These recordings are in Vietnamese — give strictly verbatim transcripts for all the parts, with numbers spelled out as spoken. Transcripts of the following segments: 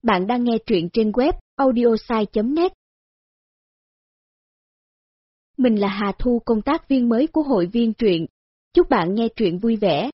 Bạn đang nghe truyện trên web audiosai chấm net. Mình là Hà Thu, công tác viên mới của hội viên truyện. Chúc bạn nghe truyện vui vẻ.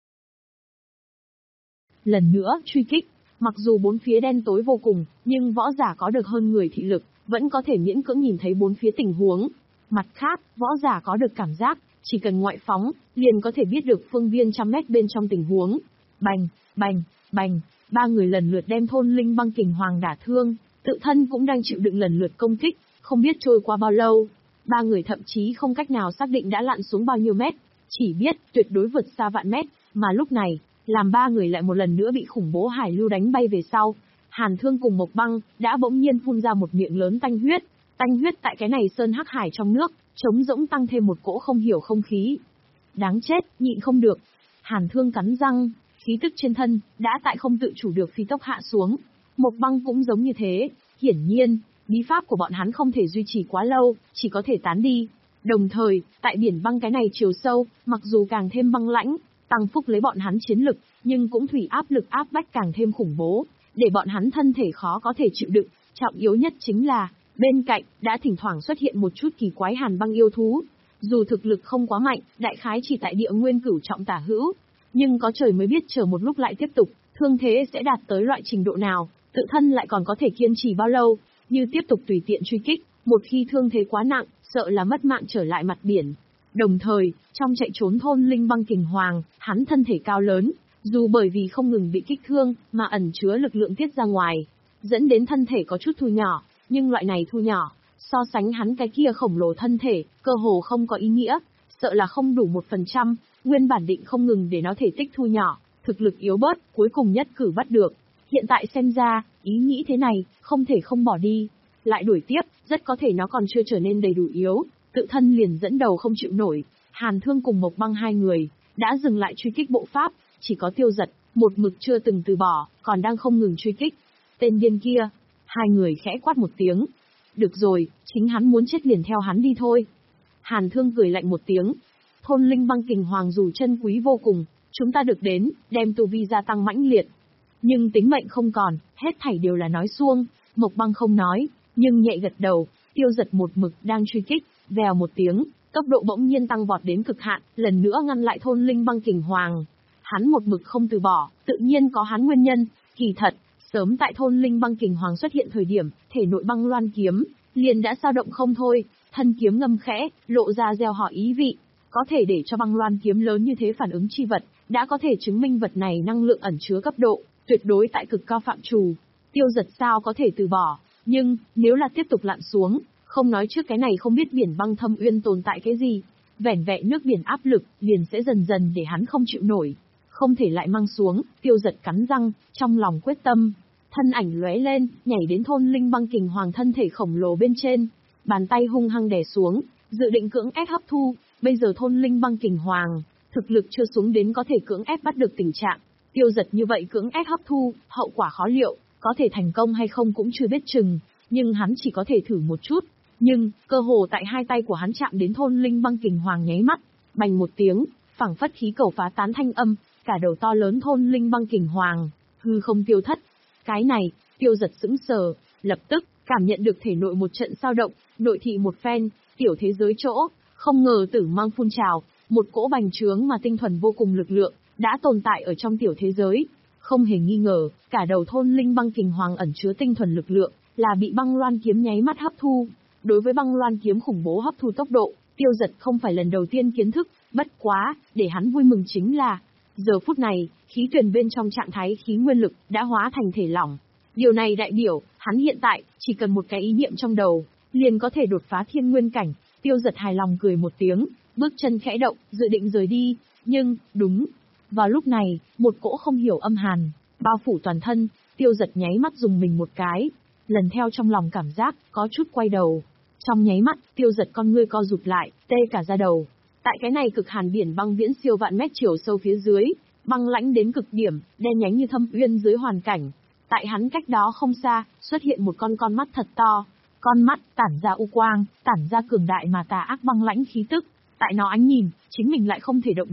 Lần nữa, truy kích. Mặc dù bốn phía đen tối vô cùng, nhưng võ giả có được hơn người thị lực, vẫn có thể miễn cưỡng nhìn thấy bốn phía tình huống. Mặt khác, võ giả có được cảm giác, chỉ cần ngoại phóng, liền có thể biết được phương viên trăm mét bên trong tình huống. Bành, bành, bành, ba người lần lượt đem thôn linh băng kình hoàng đả thương, tự thân cũng đang chịu đựng lần lượt công kích, không biết trôi qua bao lâu. Ba người thậm chí không cách nào xác định đã lặn xuống bao nhiêu mét, chỉ biết tuyệt đối vượt xa vạn mét, mà lúc này, làm ba người lại một lần nữa bị khủng bố hải lưu đánh bay về sau. Hàn Thương cùng Mộc Băng đã bỗng nhiên phun ra một miệng lớn tanh huyết, tanh huyết tại cái này sơn hắc hải trong nước, trống rỗng tăng thêm một cỗ không hiểu không khí. Đáng chết, nhịn không được. Hàn Thương cắn răng, khí tức trên thân đã tại không tự chủ được phi tốc hạ xuống. Mộc Băng cũng giống như thế, hiển nhiên, bí pháp của bọn hắn không thể duy trì quá lâu, chỉ có thể tán đi. Đồng thời, tại biển băng cái này chiều sâu, mặc dù càng thêm băng lãnh, tăng phúc lấy bọn hắn chiến lực, nhưng cũng thủy áp lực áp bách càng thêm khủng bố, để bọn hắn thân thể khó có thể chịu đựng. Trọng yếu nhất chính là, bên cạnh, đã thỉnh thoảng xuất hiện một chút kỳ quái hàn băng yêu thú. Dù thực lực không quá mạnh, đại khái chỉ tại địa nguyên cửu trọng tả hữu, nhưng có trời mới biết chờ một lúc lại tiếp tục, thương thế sẽ đạt tới loại trình độ nào, tự thân lại còn có thể kiên trì bao lâu, như tiếp tục tùy tiện truy kích, một khi thương thế quá nặng, sợ là mất mạng trở lại mặt biển. Đồng thời, trong chạy trốn thôn linh băng kình hoàng, hắn thân thể cao lớn, dù bởi vì không ngừng bị kích thương, mà ẩn chứa lực lượng tiết ra ngoài, dẫn đến thân thể có chút thu nhỏ, nhưng loại này thu nhỏ, so sánh hắn cái kia khổng lồ thân thể, cơ hồ không có ý nghĩa, sợ là không đủ một phần trăm, nguyên bản định không ngừng để nó thể tích thu nhỏ, thực lực yếu bớt, cuối cùng nhất cử bắt được. Hiện tại xem ra, ý nghĩ thế này, không thể không bỏ đi. Lại đuổi tiếp, rất có thể nó còn chưa trở nên đầy đủ yếu, tự thân liền dẫn đầu không chịu nổi. Hàn Thương cùng Mộc Băng hai người, đã dừng lại truy kích bộ pháp, chỉ có Tiêu Giật, một mực chưa từng từ bỏ, còn đang không ngừng truy kích. Tên điên kia, hai người khẽ quát một tiếng. Được rồi, chính hắn muốn chết liền theo hắn đi thôi. Hàn Thương cười lạnh một tiếng. Thôn linh băng kình hoàng dù chân quý vô cùng, chúng ta được đến, đem tu vi gia tăng mãnh liệt. Nhưng tính mệnh không còn, hết thảy đều là nói suông. Mộc Băng không nói, nhưng nhẹ gật đầu. Tiêu Giật một mực đang truy kích, vèo một tiếng, tốc độ bỗng nhiên tăng vọt đến cực hạn, lần nữa ngăn lại thôn linh băng kình hoàng. Hắn một mực không từ bỏ, tự nhiên có hắn nguyên nhân. Kỳ thật, sớm tại thôn linh băng kình hoàng xuất hiện thời điểm, thể nội băng loan kiếm liền đã dao động không thôi, thân kiếm ngâm khẽ, lộ ra gieo họ ý vị. Có thể để cho băng loan kiếm lớn như thế phản ứng chi vật, đã có thể chứng minh vật này năng lượng ẩn chứa cấp độ, tuyệt đối tại cực cao phạm trù. Tiêu Giật sao có thể từ bỏ, nhưng, nếu là tiếp tục lặn xuống, không nói trước cái này không biết biển băng thâm uyên tồn tại cái gì, vẻn vẹn nước biển áp lực, liền sẽ dần dần để hắn không chịu nổi. Không thể lại mang xuống, Tiêu Giật cắn răng, trong lòng quyết tâm. Thân ảnh lóe lên, nhảy đến thôn linh băng kình hoàng thân thể khổng lồ bên trên, bàn tay hung hăng đè xuống, dự định cưỡng ép hấp thu. Bây giờ thôn linh băng kình hoàng, thực lực chưa xuống đến có thể cưỡng ép bắt được tình trạng. Tiêu Giật như vậy cưỡng ép hấp thu, hậu quả khó liệu, có thể thành công hay không cũng chưa biết chừng, nhưng hắn chỉ có thể thử một chút. Nhưng, cơ hồ tại hai tay của hắn chạm đến thôn linh băng kình hoàng nháy mắt, bành một tiếng, phảng phất khí cầu phá tán thanh âm, cả đầu to lớn thôn linh băng kình hoàng, hư không tiêu thất. Cái này, Tiêu Giật sững sờ, lập tức, cảm nhận được thể nội một trận dao động, nội thị một phen, tiểu thế giới chỗ, không ngờ tử mang phun trào, một cỗ bành trướng mà tinh thuần vô cùng lực lượng, đã tồn tại ở trong tiểu thế giới. Không hề nghi ngờ, cả đầu thôn linh băng kình hoàng ẩn chứa tinh thuần lực lượng, là bị băng loan kiếm nháy mắt hấp thu. Đối với băng loan kiếm khủng bố hấp thu tốc độ, Tiêu Giật không phải lần đầu tiên kiến thức, bất quá, để hắn vui mừng chính là, giờ phút này, khí tuyển bên trong trạng thái khí nguyên lực đã hóa thành thể lỏng. Điều này đại biểu, hắn hiện tại, chỉ cần một cái ý niệm trong đầu, liền có thể đột phá thiên nguyên cảnh. Tiêu Giật hài lòng cười một tiếng, bước chân khẽ động, dự định rời đi, nhưng, đúng. Vào lúc này, một cỗ không hiểu âm hàn, bao phủ toàn thân, Tiêu Giật nháy mắt dùng mình một cái, lần theo trong lòng cảm giác, có chút quay đầu. Trong nháy mắt, Tiêu Giật con ngươi co rụt lại, tê cả da đầu. Tại cái này cực hàn biển băng viễn siêu vạn mét chiều sâu phía dưới, băng lãnh đến cực điểm, đen nhánh như thâm uyên dưới hoàn cảnh. Tại hắn cách đó không xa, xuất hiện một con con mắt thật to. Con mắt, tản ra u quang, tản ra cường đại mà tà ác băng lãnh khí tức. Tại nó ánh nhìn, chính mình lại không thể động đậy,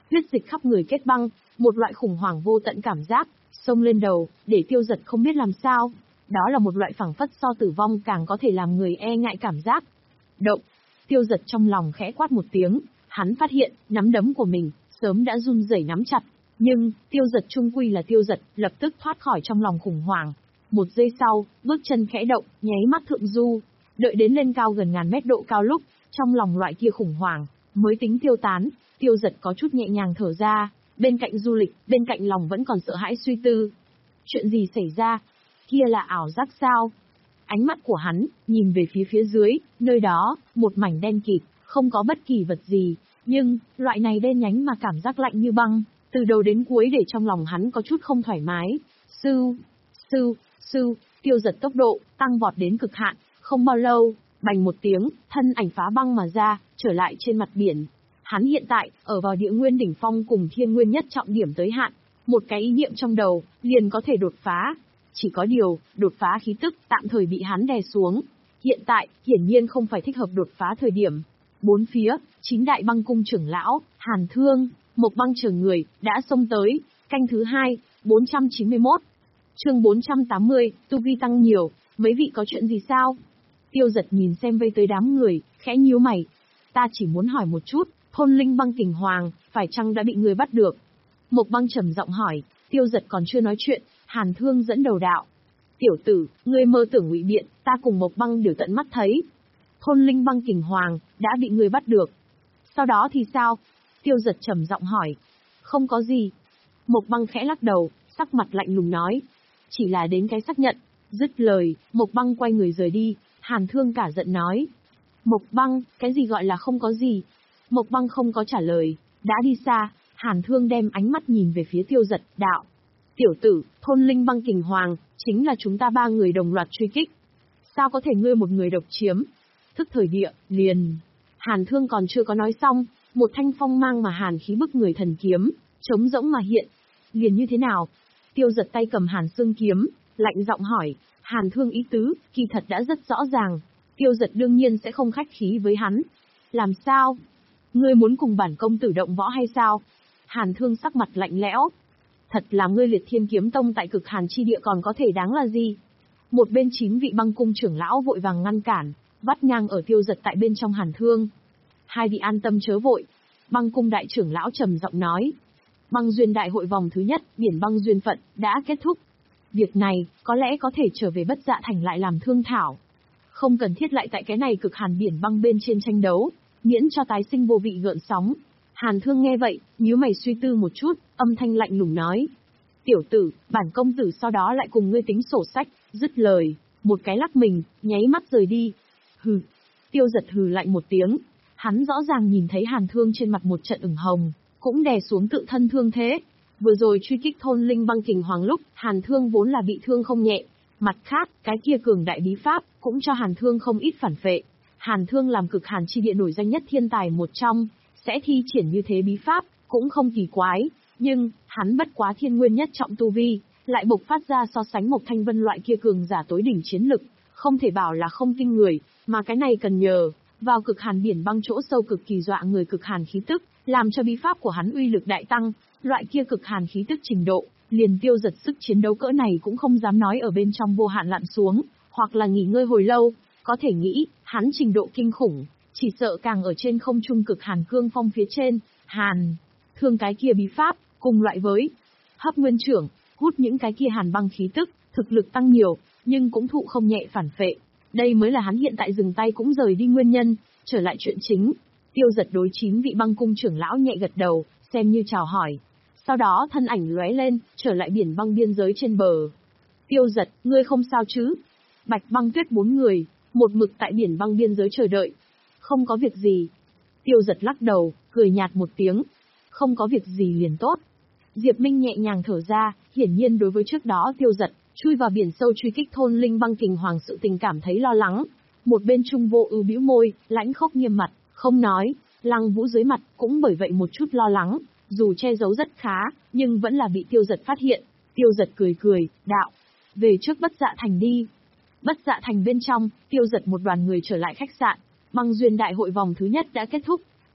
huyết dịch khắp người kết băng, một loại khủng hoảng vô tận cảm giác, xông lên đầu, để Tiêu Dật không biết làm sao. Đó là một loại phảng phất so tử vong càng có thể làm người e ngại cảm giác. Động! Tiêu Dật trong lòng khẽ quát một tiếng, hắn phát hiện, nắm đấm của mình, sớm đã run rẩy nắm chặt. Nhưng, Tiêu Dật trung quy là Tiêu Dật, lập tức thoát khỏi trong lòng khủng hoảng. Một giây sau, bước chân khẽ động, nháy mắt thượng du. Đợi đến lên cao gần ngàn mét độ cao lúc, trong lòng loại kia khủng hoảng, mới tính tiêu tán, Tiêu Dật có chút nhẹ nhàng thở ra. Bên cạnh du lịch, bên cạnh lòng vẫn còn sợ hãi suy tư. Chuyện gì xảy ra? Kia là ảo giác sao? Ánh mắt của hắn, nhìn về phía phía dưới, nơi đó, một mảnh đen kịt, không có bất kỳ vật gì. Nhưng, loại này đen nhánh mà cảm giác lạnh như băng, từ đầu đến cuối để trong lòng hắn có chút không thoải mái. Sưu, sưu, sưu, Tiêu Dật tốc độ, tăng vọt đến cực hạn, không bao lâu, bành một tiếng, thân ảnh phá băng mà ra, trở lại trên mặt biển. Hắn hiện tại, ở vào địa nguyên đỉnh phong cùng thiên nguyên nhất trọng điểm tới hạn, một cái ý niệm trong đầu, liền có thể đột phá. Chỉ có điều, đột phá khí tức tạm thời bị hắn đè xuống. Hiện tại, hiển nhiên không phải thích hợp đột phá thời điểm. Bốn phía, chín đại băng cung trưởng lão, Hàn Thương, Mộc Băng chờ người, đã xông tới. Canh thứ hai, bốn trăm chín mươi mốt. Chương bốn trăm tám mươi, tu vi tăng nhiều, mấy vị có chuyện gì sao? Tiêu Dật nhìn xem vây tới đám người, khẽ nhíu mày. Ta chỉ muốn hỏi một chút, thôn linh băng kình hoàng, phải chăng đã bị người bắt được? Mộc Băng trầm giọng hỏi. Tiêu Dật còn chưa nói chuyện, Hàn Thương dẫn đầu đạo. Tiểu tử, ngươi mơ tưởng ngụy biện, ta cùng Mộc Băng đều tận mắt thấy. Thôn linh băng kình hoàng, đã bị người bắt được. Sau đó thì sao? Tiêu Dật trầm giọng hỏi. Không có gì. Mộc Băng khẽ lắc đầu, sắc mặt lạnh lùng nói. Chỉ là đến cái xác nhận. Dứt lời, Mộc Băng quay người rời đi. Hàn Thương cả giận nói. Mộc Băng, cái gì gọi là không có gì? Mộc Băng không có trả lời, đã đi xa. Hàn Thương đem ánh mắt nhìn về phía Tiêu Dật, đạo. Tiểu tử, thôn linh băng kình hoàng, chính là chúng ta ba người đồng loạt truy kích. Sao có thể ngươi một người độc chiếm? Thức thời địa, liền. Hàn Thương còn chưa có nói xong, một thanh phong mang mà hàn khí bức người thần kiếm, trống rỗng mà hiện. Liền như thế nào? Tiêu Dật tay cầm hàn xương kiếm, lạnh giọng hỏi. Hàn Thương ý tứ, kỳ thật đã rất rõ ràng. Tiêu Dật đương nhiên sẽ không khách khí với hắn. Làm sao? Ngươi muốn cùng bản công tử động võ hay sao? Hàn Thương sắc mặt lạnh lẽo. Thật là ngươi Liệt Thiên Kiếm Tông tại cực hàn chi địa còn có thể đáng là gì? Một bên chín vị băng cung trưởng lão vội vàng ngăn cản, vắt ngang ở Tiêu Dật tại bên trong Hàn Thương. Hai vị an tâm chớ vội. Băng cung đại trưởng lão trầm giọng nói. Băng duyên đại hội vòng thứ nhất, biển băng duyên phận, đã kết thúc. Việc này, có lẽ có thể trở về Bất Dạ Thành lại làm thương thảo. Không cần thiết lại tại cái này cực hàn biển băng bên trên tranh đấu, miễn cho tái sinh vô vị gợn sóng. Hàn Thương nghe vậy, nhíu mày suy tư một chút, âm thanh lạnh lùng nói. Tiểu tử, bản công tử sau đó lại cùng ngươi tính sổ sách, dứt lời, một cái lắc mình, nháy mắt rời đi. Hừ. Tiêu Dật hừ lạnh một tiếng. Hắn rõ ràng nhìn thấy Hàn Thương trên mặt một trận ửng hồng, cũng đè xuống tự thân thương thế. Vừa rồi truy kích thôn linh băng kình hoàng lúc, Hàn Thương vốn là bị thương không nhẹ. Mặt khác, cái kia cường đại bí pháp, cũng cho Hàn Thương không ít phản phệ. Hàn Thương làm cực hàn chi địa nổi danh nhất thiên tài một trong, sẽ thi triển như thế bí pháp, cũng không kỳ quái. Nhưng, hắn bất quá thiên nguyên nhất trọng tu vi, lại bộc phát ra so sánh một thanh vân loại kia cường giả tối đỉnh chiến lực, không thể bảo là không kinh người, mà cái này cần nhờ vào cực hàn biển băng chỗ sâu cực kỳ dọa người cực hàn khí tức, làm cho bí pháp của hắn uy lực đại tăng, loại kia cực hàn khí tức trình độ, liền Tiêu Dật sức chiến đấu cỡ này cũng không dám nói ở bên trong vô hạn lặn xuống, hoặc là nghỉ ngơi hồi lâu, có thể nghĩ, hắn trình độ kinh khủng, chỉ sợ càng ở trên không trung cực hàn cương phong phía trên, Hàn Thương cái kia bí pháp, cùng loại với Hấp Nguyên Trưởng, hút những cái kia hàn băng khí tức, thực lực tăng nhiều, nhưng cũng thụ không nhẹ phản phệ. Đây mới là hắn hiện tại dừng tay cũng rời đi nguyên nhân. Trở lại chuyện chính, Tiêu Dật đối chín vị băng cung trưởng lão nhẹ gật đầu, xem như chào hỏi. Sau đó thân ảnh lóe lên, trở lại biển băng biên giới trên bờ. Tiêu Dật, ngươi không sao chứ? Bạch Băng Tuyết bốn người, một mực tại biển băng biên giới chờ đợi. Không có việc gì. Tiêu Dật lắc đầu, cười nhạt một tiếng. Không có việc gì liền tốt. Diệp Minh nhẹ nhàng thở ra, hiển nhiên đối với trước đó Tiêu Dật chui vào biển sâu truy kích thôn linh băng kình hoàng sự tình cảm thấy lo lắng. Một bên Trung Vô Ưu bĩu môi, lãnh khốc nghiêm mặt, không nói. Lăng Vũ dưới mặt cũng bởi vậy một chút lo lắng, dù che giấu rất khá, nhưng vẫn là bị Tiêu Dật phát hiện. Tiêu Dật cười cười, đạo: "Về trước Bất Dạ Thành đi." Bất Dạ Thành bên trong, Tiêu Dật một đoàn người trở lại khách sạn. Băng duyên đại hội vòng thứ nhất đã kết thúc.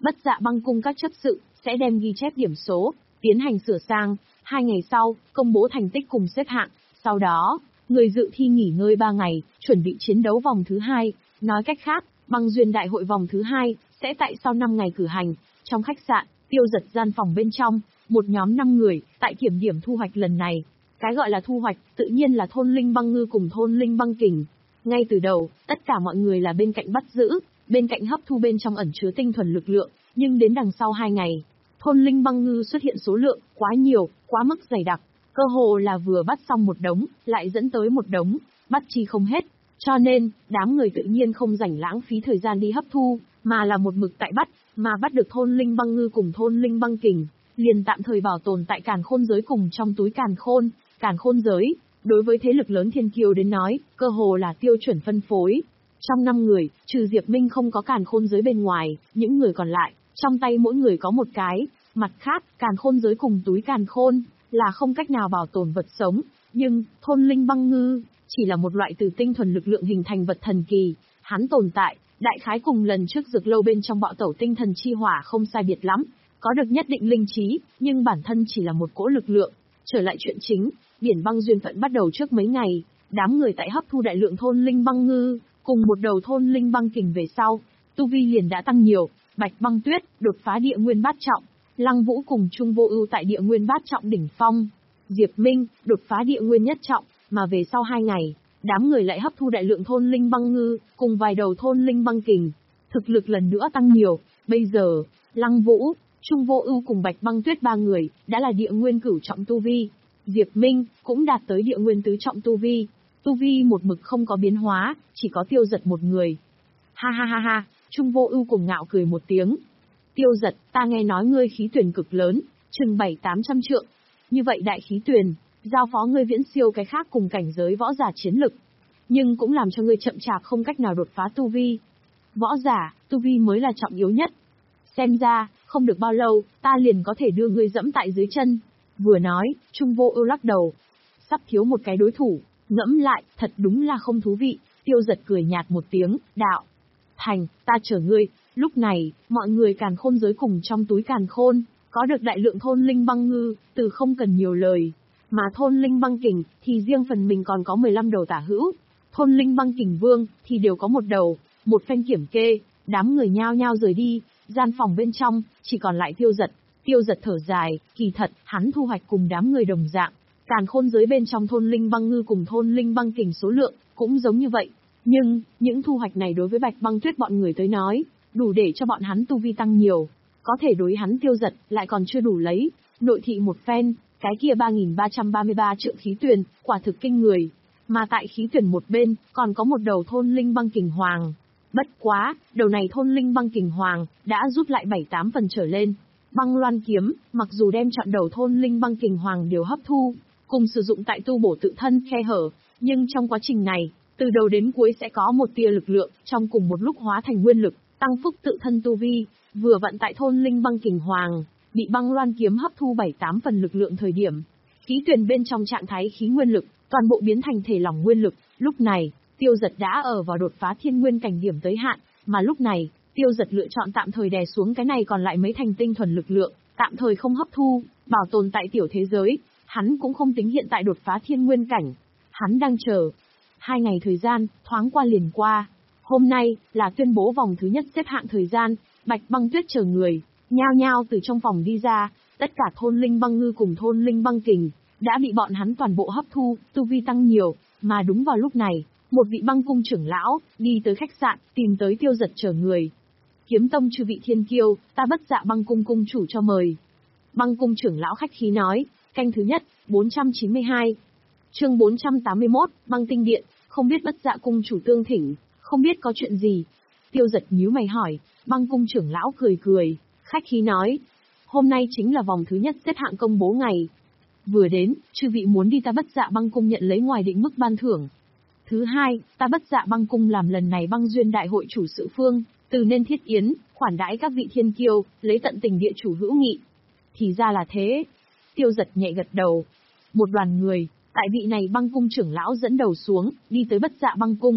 Bất Dạ Băng cung các chấp sự sẽ đem ghi chép điểm số, tiến hành sửa sang, hai ngày sau, công bố thành tích cùng xếp hạng, sau đó, người dự thi nghỉ ngơi ba ngày, chuẩn bị chiến đấu vòng thứ hai, nói cách khác, băng duyên đại hội vòng thứ hai sẽ tại sau năm ngày cử hành. Trong khách sạn, Tiêu Giật gian phòng bên trong, một nhóm năm người tại kiểm điểm thu hoạch lần này. Cái gọi là thu hoạch, tự nhiên là thôn linh băng ngư cùng thôn linh băng kình. Ngay từ đầu, tất cả mọi người là bên cạnh bắt giữ, bên cạnh hấp thu bên trong ẩn chứa tinh thuần lực lượng, nhưng đến đằng sau hai ngày, thôn linh băng ngư xuất hiện số lượng quá nhiều, quá mức dày đặc, cơ hồ là vừa bắt xong một đống, lại dẫn tới một đống, bắt chi không hết. Cho nên, đám người tự nhiên không rảnh lãng phí thời gian đi hấp thu, mà là một mực tại bắt, mà bắt được thôn linh băng ngư cùng thôn linh băng kình, liền tạm thời bảo tồn tại càn khôn giới cùng trong túi càn khôn. Càn khôn giới, đối với thế lực lớn thiên kiêu đến nói, cơ hồ là tiêu chuẩn phân phối. Trong năm người, trừ Diệp Minh không có càn khôn giới bên ngoài, những người còn lại, trong tay mỗi người có một cái. Mặt khác, càn khôn giới cùng túi càn khôn, là không cách nào bảo tồn vật sống, nhưng, thôn linh băng ngư, chỉ là một loại từ tinh thuần lực lượng hình thành vật thần kỳ. Hắn tồn tại, đại khái cùng lần trước dược lâu bên trong bạo tẩu tinh thần chi hỏa không sai biệt lắm, có được nhất định linh trí, nhưng bản thân chỉ là một cỗ lực lượng. Trở lại chuyện chính, biển băng duyên phận bắt đầu trước mấy ngày, đám người tại hấp thu đại lượng thôn linh băng ngư, cùng một đầu thôn linh băng kình về sau, tu vi liền đã tăng nhiều. Bạch Băng Tuyết đột phá địa nguyên bát trọng, Lăng Vũ cùng Trung Vô Ưu tại địa nguyên bát trọng đỉnh phong, Diệp Minh đột phá địa nguyên nhất trọng, mà về sau hai ngày, đám người lại hấp thu đại lượng thôn linh băng ngư, cùng vài đầu thôn linh băng kình, thực lực lần nữa tăng nhiều. Bây giờ, Lăng Vũ, Trung Vô Ưu cùng Bạch Băng Tuyết ba người đã là địa nguyên cửu trọng tu vi, Diệp Minh cũng đạt tới địa nguyên tứ trọng tu vi, tu vi một mực không có biến hóa, chỉ có Tiêu Giật một người. Ha ha ha ha, Trung Vô Ưu cùng ngạo cười một tiếng. Tiêu Giật, ta nghe nói ngươi khí tuyển cực lớn, chừng bảy tám trăm trượng. Như vậy đại khí tuyển, giao phó ngươi viễn siêu cái khác cùng cảnh giới võ giả chiến lực, nhưng cũng làm cho ngươi chậm chạp không cách nào đột phá tu vi. Võ giả, tu vi mới là trọng yếu nhất. Xem ra, không được bao lâu, ta liền có thể đưa ngươi dẫm tại dưới chân. Vừa nói, Trung Vô Ưu lắc đầu. Sắp thiếu một cái đối thủ, ngẫm lại, thật đúng là không thú vị. Tiêu Giật cười nhạt một tiếng, đạo. Thành, ta chở ngươi. Lúc này, mọi người càn khôn giới cùng trong túi càn khôn, có được đại lượng thôn linh băng ngư, từ không cần nhiều lời. Mà thôn linh băng kình, thì riêng phần mình còn có mười lăm đầu tả hữu. Thôn linh băng kình vương, thì đều có một đầu, một phen kiểm kê. Đám người nhao nhao rời đi, gian phòng bên trong, chỉ còn lại Tiêu Giật. Tiêu Giật thở dài, kỳ thật, hắn thu hoạch cùng đám người đồng dạng. Càn khôn giới bên trong thôn linh băng ngư cùng thôn linh băng kình số lượng, cũng giống như vậy. Nhưng, những thu hoạch này đối với Bạch Băng Tuyết bọn người tới nói, đủ để cho bọn hắn tu vi tăng nhiều. Có thể đối hắn Tiêu Giật, lại còn chưa đủ lấy. Nội thị một phen, cái kia ba nghìn ba trăm ba mươi ba trượng khí tuyền, quả thực kinh người. Mà tại khí tuyển một bên, còn có một đầu thôn linh băng kình hoàng. Bất quá, đầu này thôn linh băng kình hoàng, đã rút lại bảy tám phần trở lên. Băng loan kiếm, mặc dù đem chọn đầu thôn linh băng kình hoàng đều hấp thu, cùng sử dụng tại tu bổ tự thân khe hở, nhưng trong quá trình này, từ đầu đến cuối sẽ có một tia lực lượng, trong cùng một lúc hóa thành nguyên lực, tăng phúc tự thân tu vi, vừa vận tại thôn linh băng kình hoàng, bị băng loan kiếm hấp thu bảy tám phần lực lượng thời điểm. Khí tuyển bên trong trạng thái khí nguyên lực, toàn bộ biến thành thể lỏng nguyên lực, lúc này, Tiêu Giật đã ở vào đột phá thiên nguyên cảnh điểm tới hạn, mà lúc này, Tiêu Giật lựa chọn tạm thời đè xuống cái này còn lại mấy thành tinh thuần lực lượng, tạm thời không hấp thu, bảo tồn tại tiểu thế giới, hắn cũng không tính hiện tại đột phá thiên nguyên cảnh, hắn đang chờ. Hai ngày thời gian, thoáng qua liền qua. Hôm nay, là tuyên bố vòng thứ nhất xếp hạng thời gian, Bạch Băng Tuyết chờ người, nhao nhao từ trong phòng đi ra, tất cả thôn linh băng ngư cùng thôn linh băng kình, đã bị bọn hắn toàn bộ hấp thu, tu vi tăng nhiều, mà đúng vào lúc này, một vị băng cung trưởng lão, đi tới khách sạn, tìm tới Tiêu Giật chờ người. Kiếm tông chư vị thiên kiêu, ta Bất Dạ băng cung cung chủ cho mời. Băng cung trưởng lão khách khí nói, canh thứ nhất, bốn trăm chín mươi hai. Chương bốn trăm tám mươi mốt, băng tinh điện, không biết Bất Dạ cung chủ tương thỉnh, không biết có chuyện gì. Tiêu Giật nhíu mày hỏi, băng cung trưởng lão cười cười, khách khí nói, hôm nay chính là vòng thứ nhất xếp hạng công bố ngày. Vừa đến, chư vị muốn đi ta Bất Dạ băng cung nhận lấy ngoài định mức ban thưởng. Thứ hai, ta Bất Dạ băng cung làm lần này băng duyên đại hội chủ sự phương, từ nên thiết yến, khoản đãi các vị thiên kiêu, lấy tận tình địa chủ hữu nghị. Thì ra là thế. Tiêu Giật nhẹ gật đầu. Một đoàn người, tại vị này băng cung trưởng lão dẫn đầu xuống, đi tới Bất Dạ băng cung.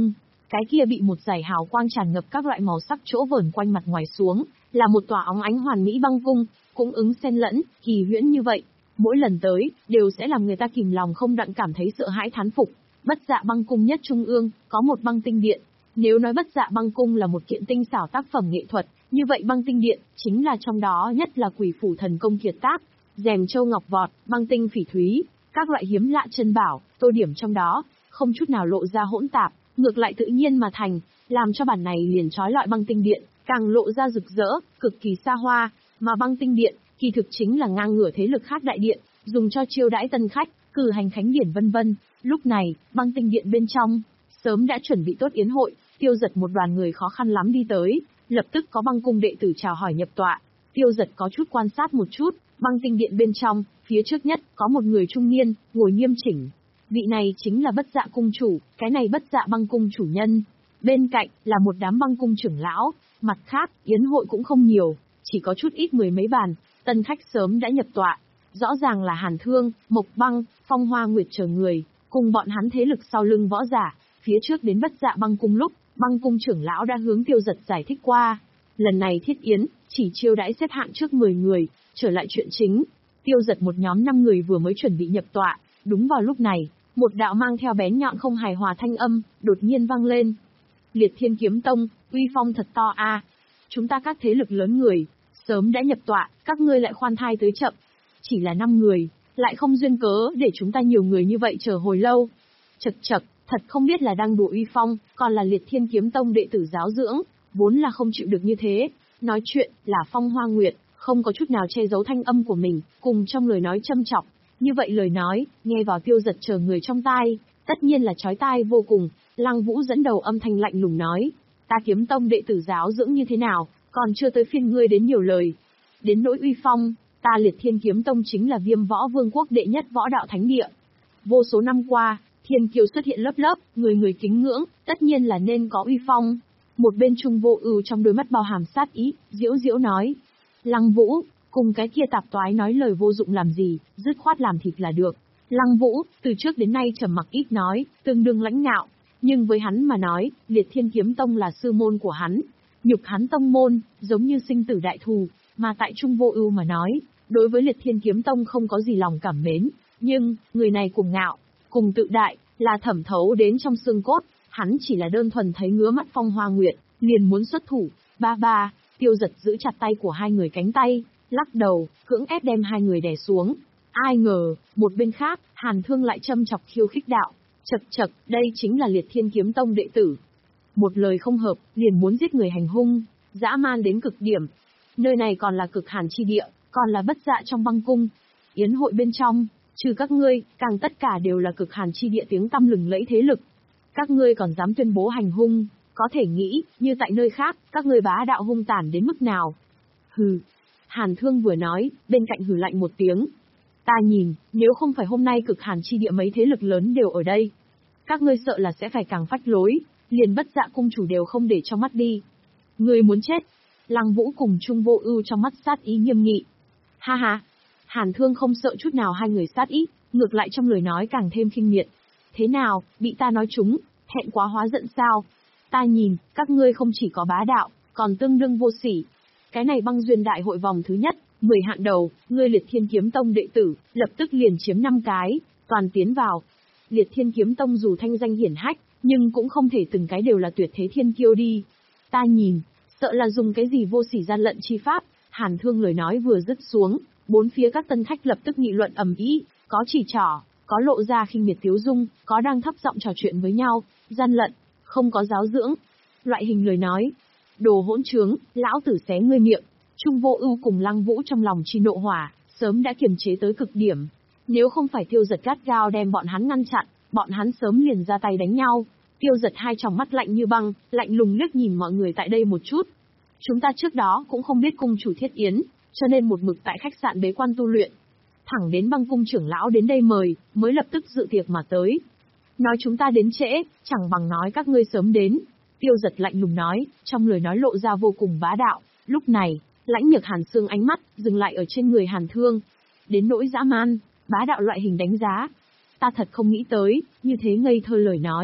Cái kia bị một dải hào quang tràn ngập các loại màu sắc chỗ vờn quanh mặt ngoài xuống, là một tòa óng ánh hoàn mỹ băng cung, cũng ứng xen lẫn, kỳ huyễn như vậy. Mỗi lần tới, đều sẽ làm người ta kìm lòng không đặng cảm thấy sợ hãi thán phục. Bất Dạ băng cung nhất trung ương, có một băng tinh điện. Nếu nói Bất Dạ băng cung là một kiện tinh xảo tác phẩm nghệ thuật, như vậy băng tinh điện, chính là trong đó nhất là quỷ phủ thần công kiệt tác. Rèm châu ngọc vọt, băng tinh phỉ thúy, các loại hiếm lạ chân bảo, tô điểm trong đó, không chút nào lộ ra hỗn tạp, ngược lại tự nhiên mà thành, làm cho bản này liền trói lọi băng tinh điện, càng lộ ra rực rỡ, cực kỳ xa hoa, mà băng tinh điện, kỳ thực chính là ngang ngửa thế lực khác đại điện, dùng cho chiêu đãi tân khách, cử hành khánh điển vân vân. Lúc này, băng tinh điện bên trong, sớm đã chuẩn bị tốt yến hội, Tiêu Dật một đoàn người khó khăn lắm đi tới, lập tức có băng cung đệ tử chào hỏi nhập tọa. Tiêu Dật có chút quan sát một chút, băng tinh điện bên trong, phía trước nhất, có một người trung niên, ngồi nghiêm chỉnh. Vị này chính là Bất Dạ cung chủ, cái này Bất Dạ băng cung chủ nhân. Bên cạnh, là một đám băng cung trưởng lão, mặt khác, yến hội cũng không nhiều, chỉ có chút ít mười mấy bàn, tân khách sớm đã nhập tọa. Rõ ràng là Hàn Thương, Mộc Băng, Phong Hoa Nguyệt chờ người, cùng bọn hắn thế lực sau lưng võ giả, phía trước đến Bất Dạ băng cung lúc, băng cung trưởng lão đã hướng Tiêu Dật giải thích qua. Lần này thiết yến, chỉ chiêu đãi xếp hạng trước mười người, trở lại chuyện chính. Tiêu Dật một nhóm năm người vừa mới chuẩn bị nhập tọa, đúng vào lúc này, một đạo mang theo bén nhọn không hài hòa thanh âm, đột nhiên vang lên. Liệt Thiên Kiếm Tông, uy phong thật to a. Chúng ta các thế lực lớn người, sớm đã nhập tọa, các ngươi lại khoan thai tới chậm. Chỉ là năm người, lại không duyên cớ để chúng ta nhiều người như vậy chờ hồi lâu. Chậc chậc, thật không biết là đang đùa uy phong, còn là Liệt Thiên Kiếm Tông đệ tử giáo dưỡng, vốn là không chịu được như thế. Nói chuyện, là Phong Hoa Nguyệt, không có chút nào che giấu thanh âm của mình, cùng trong lời nói châm chọc. Như vậy lời nói, nghe vào Tiêu Dật chờ người trong tai, tất nhiên là chói tai vô cùng. Lăng Vũ dẫn đầu âm thanh lạnh lùng nói, ta Kiếm Tông đệ tử giáo dưỡng như thế nào, còn chưa tới phiên ngươi đến nhiều lời. Đến nỗi uy phong, ta Liệt Thiên Kiếm Tông chính là Viêm Võ Vương quốc đệ nhất võ đạo thánh địa. Vô số năm qua, thiên kiêu xuất hiện lớp lớp, người người kính ngưỡng, tất nhiên là nên có uy phong. Một bên Trung Vô Ưu trong đôi mắt bao hàm sát ý, giễu giễu nói, Lăng Vũ, cùng cái kia tạp toái nói lời vô dụng làm gì, dứt khoát làm thịt là được. Lăng Vũ, từ trước đến nay trầm mặc ít nói, tương đương lãnh ngạo, nhưng với hắn mà nói, Liệt Thiên Kiếm Tông là sư môn của hắn, nhục hắn tông môn, giống như sinh tử đại thù, mà tại Trung Vô Ưu mà nói, đối với Liệt Thiên Kiếm Tông không có gì lòng cảm mến, nhưng, người này cùng ngạo, cùng tự đại, là thẩm thấu đến trong xương cốt, hắn chỉ là đơn thuần thấy ngứa mắt Phong Hoa Nguyệt, liền muốn xuất thủ. Ba ba, Tiêu Dật giữ chặt tay của hai người cánh tay, lắc đầu, cưỡng ép đem hai người đè xuống. Ai ngờ, một bên khác, Hàn Thương lại châm chọc khiêu khích đạo, chậc chậc, đây chính là Liệt Thiên Kiếm Tông đệ tử. Một lời không hợp, liền muốn giết người hành hung, dã man đến cực điểm. Nơi này còn là cực hàn chi địa, còn là Bất Dạ trong băng cung. Yến hội bên trong, trừ các ngươi, càng tất cả đều là cực hàn chi địa tiếng tăm lừng lẫy thế lực. Các ngươi còn dám tuyên bố hành hung, có thể nghĩ, như tại nơi khác, các ngươi bá đạo hung tàn đến mức nào. Hừ. Hàn Thương vừa nói, bên cạnh hừ lạnh một tiếng. Ta nhìn, nếu không phải hôm nay cực hàn chi địa mấy thế lực lớn đều ở đây, các ngươi sợ là sẽ phải càng phách lối, liền Bất Dạ cung chủ đều không để trong mắt đi. Ngươi muốn chết. Lăng Vũ cùng Trung Vô Ưu trong mắt sát ý nghiêm nghị. Ha ha. Hàn Thương không sợ chút nào hai người sát ý, ngược lại trong lời nói càng thêm khinh miệt. Thế nào, bị ta nói trúng, thẹn quá hóa giận sao? Ta nhìn, các ngươi không chỉ có bá đạo, còn tương đương vô sỉ. Cái này băng duyên đại hội vòng thứ nhất, mười hạng đầu, ngươi Liệt Thiên Kiếm Tông đệ tử, lập tức liền chiếm năm cái, toàn tiến vào. Liệt Thiên Kiếm Tông dù thanh danh hiển hách, nhưng cũng không thể từng cái đều là tuyệt thế thiên kiêu đi. Ta nhìn, sợ là dùng cái gì vô sỉ gian lận chi pháp. Hàn Thương lời nói vừa dứt xuống, bốn phía các tân khách lập tức nghị luận ầm ĩ, có chỉ trỏ, có lộ ra khinh miệt tiếu dung, có đang thấp giọng trò chuyện với nhau, gian lận, không có giáo dưỡng. Loại hình lời nói, đồ hỗn trướng, lão tử xé ngươi miệng. Trung Vô Ưu cùng Lăng Vũ trong lòng chi nộ hỏa, sớm đã kiềm chế tới cực điểm. Nếu không phải Tiêu Dật gắt gao đem bọn hắn ngăn chặn, bọn hắn sớm liền ra tay đánh nhau. Tiêu Dật hai tròng mắt lạnh như băng, lạnh lùng liếc nhìn mọi người tại đây một chút. Chúng ta trước đó cũng không biết cung chủ thiết yến, cho nên một mực tại khách sạn bế quan tu luyện. Thẳng đến băng cung trưởng lão đến đây mời, mới lập tức dự tiệc mà tới. Nói chúng ta đến trễ, chẳng bằng nói các ngươi sớm đến. Tiêu Dật lạnh lùng nói, trong lời nói lộ ra vô cùng bá đạo. Lúc này, Lãnh Nhược Hàn Sương ánh mắt dừng lại ở trên người Hàn Thương. Đến nỗi dã man, bá đạo loại hình đánh giá. Ta thật không nghĩ tới, như thế ngây thơ lời nói,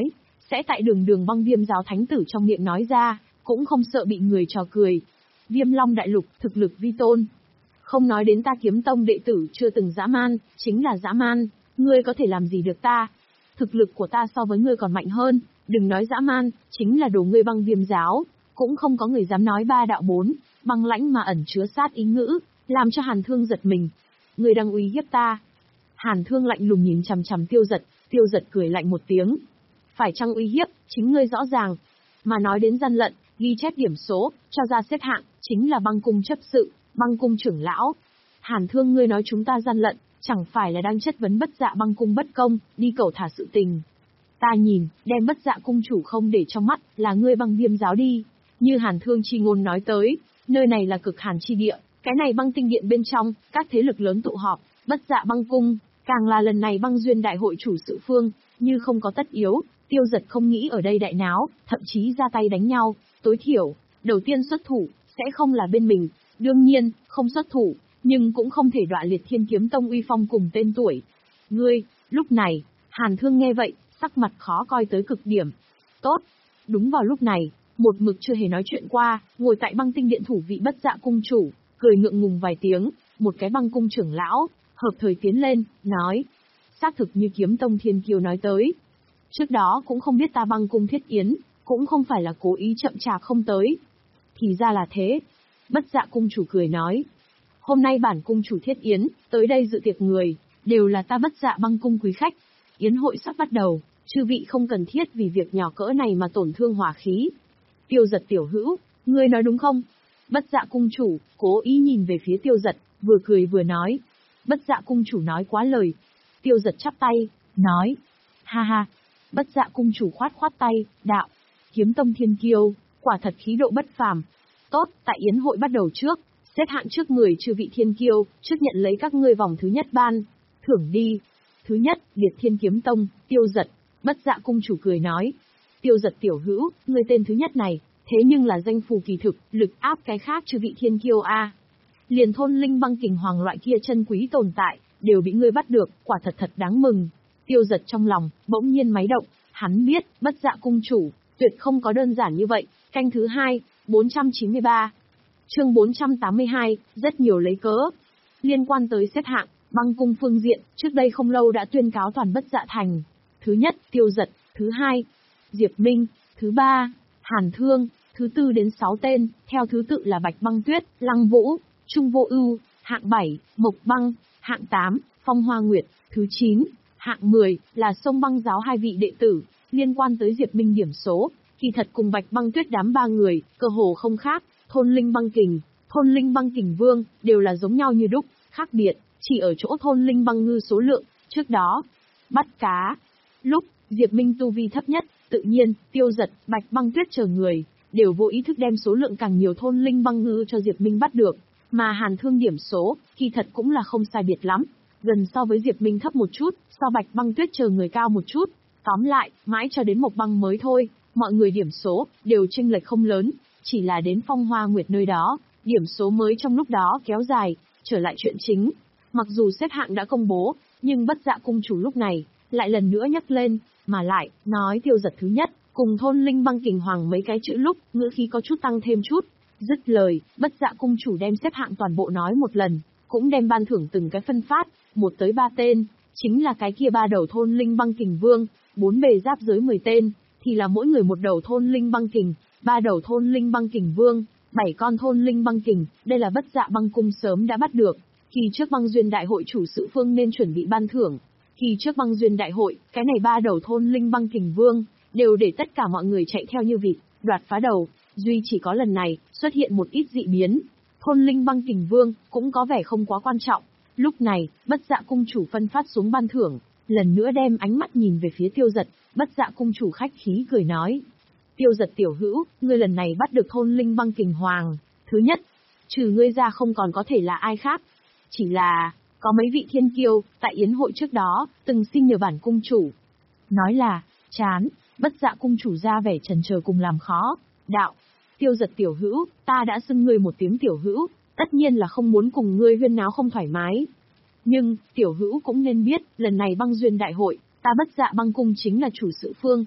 sẽ tại đường đường băng Viêm giáo thánh tử trong miệng nói ra, cũng không sợ bị người trò cười. Viêm Long đại lục, thực lực vi tôn. Không nói đến ta Kiếm Tông đệ tử chưa từng dã man, chính là dã man, ngươi có thể làm gì được ta? Thực lực của ta so với ngươi còn mạnh hơn, đừng nói dã man, chính là đồ ngươi băng Viêm giáo, cũng không có người dám nói ba đạo bốn, băng lãnh mà ẩn chứa sát ý ngữ, làm cho Hàn Thương giật mình. Ngươi đang uy hiếp ta. Hàn Thương lạnh lùng nhìn chằm chằm Tiêu Giật, Tiêu Giật cười lạnh một tiếng. Phải chăng uy hiếp, chính ngươi rõ ràng. Mà nói đến gian lận, ghi chép điểm số, cho ra xếp hạng, chính là băng cung chấp sự, băng cung trưởng lão. Hàn Thương, ngươi nói chúng ta gian lận, chẳng phải là đang chất vấn Bất Dạ băng cung bất công, đi cầu thả sự tình. Ta nhìn, đem Bất Dạ cung chủ không để trong mắt, là ngươi băng Viêm giáo đi. Như Hàn Thương chi ngôn nói tới, nơi này là cực hàn chi địa, cái này băng tinh điện bên trong, các thế lực lớn tụ họp, Bất Dạ băng cung, càng là lần này băng duyên đại hội chủ sự phương, như không có tất yếu, Tiêu Giật không nghĩ ở đây đại náo, thậm chí ra tay đánh nhau, tối thiểu, đầu tiên xuất thủ, sẽ không là bên mình, đương nhiên, không xuất thủ, nhưng cũng không thể đọa liệt Thiên Kiếm Tông uy phong cùng tên tuổi. Ngươi, lúc này, Hàn Thương nghe vậy, sắc mặt khó coi tới cực điểm. Tốt, đúng vào lúc này, một mực chưa hề nói chuyện qua, ngồi tại băng tinh điện thủ vị Bất Dạ cung chủ, cười ngượng ngùng vài tiếng, một cái băng cung trưởng lão, hợp thời tiến lên, nói. Xác thực như Kiếm Tông Thiên Kiêu nói tới. Trước đó cũng không biết ta băng cung thiết yến, cũng không phải là cố ý chậm chạp không tới. Thì ra là thế. Bất Dạ cung chủ cười nói. Hôm nay bản cung chủ thiết yến, tới đây dự tiệc người, đều là ta Bất Dạ băng cung quý khách. Yến hội sắp bắt đầu, chư vị không cần thiết vì việc nhỏ cỡ này mà tổn thương hỏa khí. Tiêu Giật tiểu hữu, ngươi nói đúng không? Bất Dạ cung chủ, cố ý nhìn về phía Tiêu Giật, vừa cười vừa nói. Bất Dạ cung chủ nói quá lời. Tiêu Giật chắp tay, nói. Ha ha. Bất Dạ cung chủ khoát khoát tay, đạo. Kiếm Tông thiên kiêu, quả thật khí độ bất phàm. Tốt, tại yến hội bắt đầu trước, xếp hạng trước người chư vị thiên kiêu, trước nhận lấy các ngươi vòng thứ nhất ban. Thưởng đi. Thứ nhất, Liệt Thiên Kiếm Tông, Tiêu Giật. Bất Dạ cung chủ cười nói. Tiêu Giật tiểu hữu, ngươi tên thứ nhất này, thế nhưng là danh phù kỳ thực, lực áp cái khác chư vị thiên kiêu a. Liền thôn linh băng kình hoàng loại kia chân quý tồn tại, đều bị ngươi bắt được, quả thật thật đáng mừng. Tiêu Giật trong lòng, bỗng nhiên máy động, hắn biết, Bất Dạ cung chủ, tuyệt không có đơn giản như vậy. Canh thứ hai, bốn trăm chín mươi ba. Chương bốn trăm tám mươi hai, rất nhiều lấy cớ. Liên quan tới xếp hạng, băng cung phương diện, trước đây không lâu đã tuyên cáo toàn Bất Dạ thành. Thứ nhất, Tiêu Giật, thứ hai, Diệp Minh, thứ ba, Hàn Thương, thứ tư đến sáu tên, theo thứ tự là Bạch Băng Tuyết, Lăng Vũ, Trung Vô Ưu, hạng bảy, Mộc Băng, hạng tám, Phong Hoa Nguyệt, thứ chín, hạng mười, là Sông Băng giáo hai vị đệ tử. Liên quan tới Diệp Minh điểm số, kỳ thật cùng Bạch Băng Tuyết đám ba người, cơ hồ không khác, thôn linh băng kình, thôn linh băng kình vương, đều là giống nhau như đúc, khác biệt, chỉ ở chỗ thôn linh băng ngư số lượng, trước đó, bắt cá. Lúc, Diệp Minh tu vi thấp nhất, tự nhiên, Tiêu Giật, Bạch Băng Tuyết chờ người, đều vô ý thức đem số lượng càng nhiều thôn linh băng ngư cho Diệp Minh bắt được, mà Hàn Thương điểm số, kỳ thật cũng là không sai biệt lắm, gần so với Diệp Minh thấp một chút, so Bạch Băng Tuyết chờ người cao một chút, tóm lại, mãi cho đến Mộc Băng mới thôi, mọi người điểm số, đều chênh lệch không lớn, chỉ là đến Phong Hoa Nguyệt nơi đó, điểm số mới trong lúc đó kéo dài, trở lại chuyện chính. Mặc dù xếp hạng đã công bố, nhưng Bất Dạ cung chủ lúc này, lại lần nữa nhắc lên, mà lại, nói Tiêu Giật thứ nhất, cùng thôn linh băng kình hoàng mấy cái chữ lúc, ngữ khí có chút tăng thêm chút. Dứt lời, Bất Dạ cung chủ đem xếp hạng toàn bộ nói một lần, cũng đem ban thưởng từng cái phân phát, một tới ba tên, chính là cái kia ba đầu thôn linh băng kình vương, bốn bề giáp giới mười tên, thì là mỗi người một đầu thôn linh băng kình, ba đầu thôn linh băng kình vương, bảy con thôn linh băng kình, đây là Bất Dạ băng cung sớm đã bắt được, khi trước băng duyên đại hội chủ sự phương nên chuẩn bị ban thưởng. Khi trước băng duyên đại hội, cái này ba đầu thôn linh băng kình vương, đều để tất cả mọi người chạy theo như vịt, đoạt phá đầu, duy chỉ có lần này, xuất hiện một ít dị biến. Thôn linh băng kình vương, cũng có vẻ không quá quan trọng. Lúc này, Bất Dạ cung chủ phân phát xuống ban thưởng, lần nữa đem ánh mắt nhìn về phía Tiêu Giật, Bất Dạ cung chủ khách khí cười nói. Tiêu Giật tiểu hữu, ngươi lần này bắt được thôn linh băng kình hoàng. Thứ nhất, trừ ngươi ra không còn có thể là ai khác. Chỉ là, có mấy vị thiên kiêu, tại yến hội trước đó, từng xin nhờ bản cung chủ. Nói là, chán, Bất Dạ cung chủ ra vẻ chần chờ cùng làm khó. Đạo, Tiêu Giật tiểu hữu, ta đã xưng ngươi một tiếng tiểu hữu, tất nhiên là không muốn cùng ngươi huyên náo không thoải mái. Nhưng, tiểu hữu cũng nên biết, lần này băng duyên đại hội, ta Bất Dạ băng cung chính là chủ sự phương.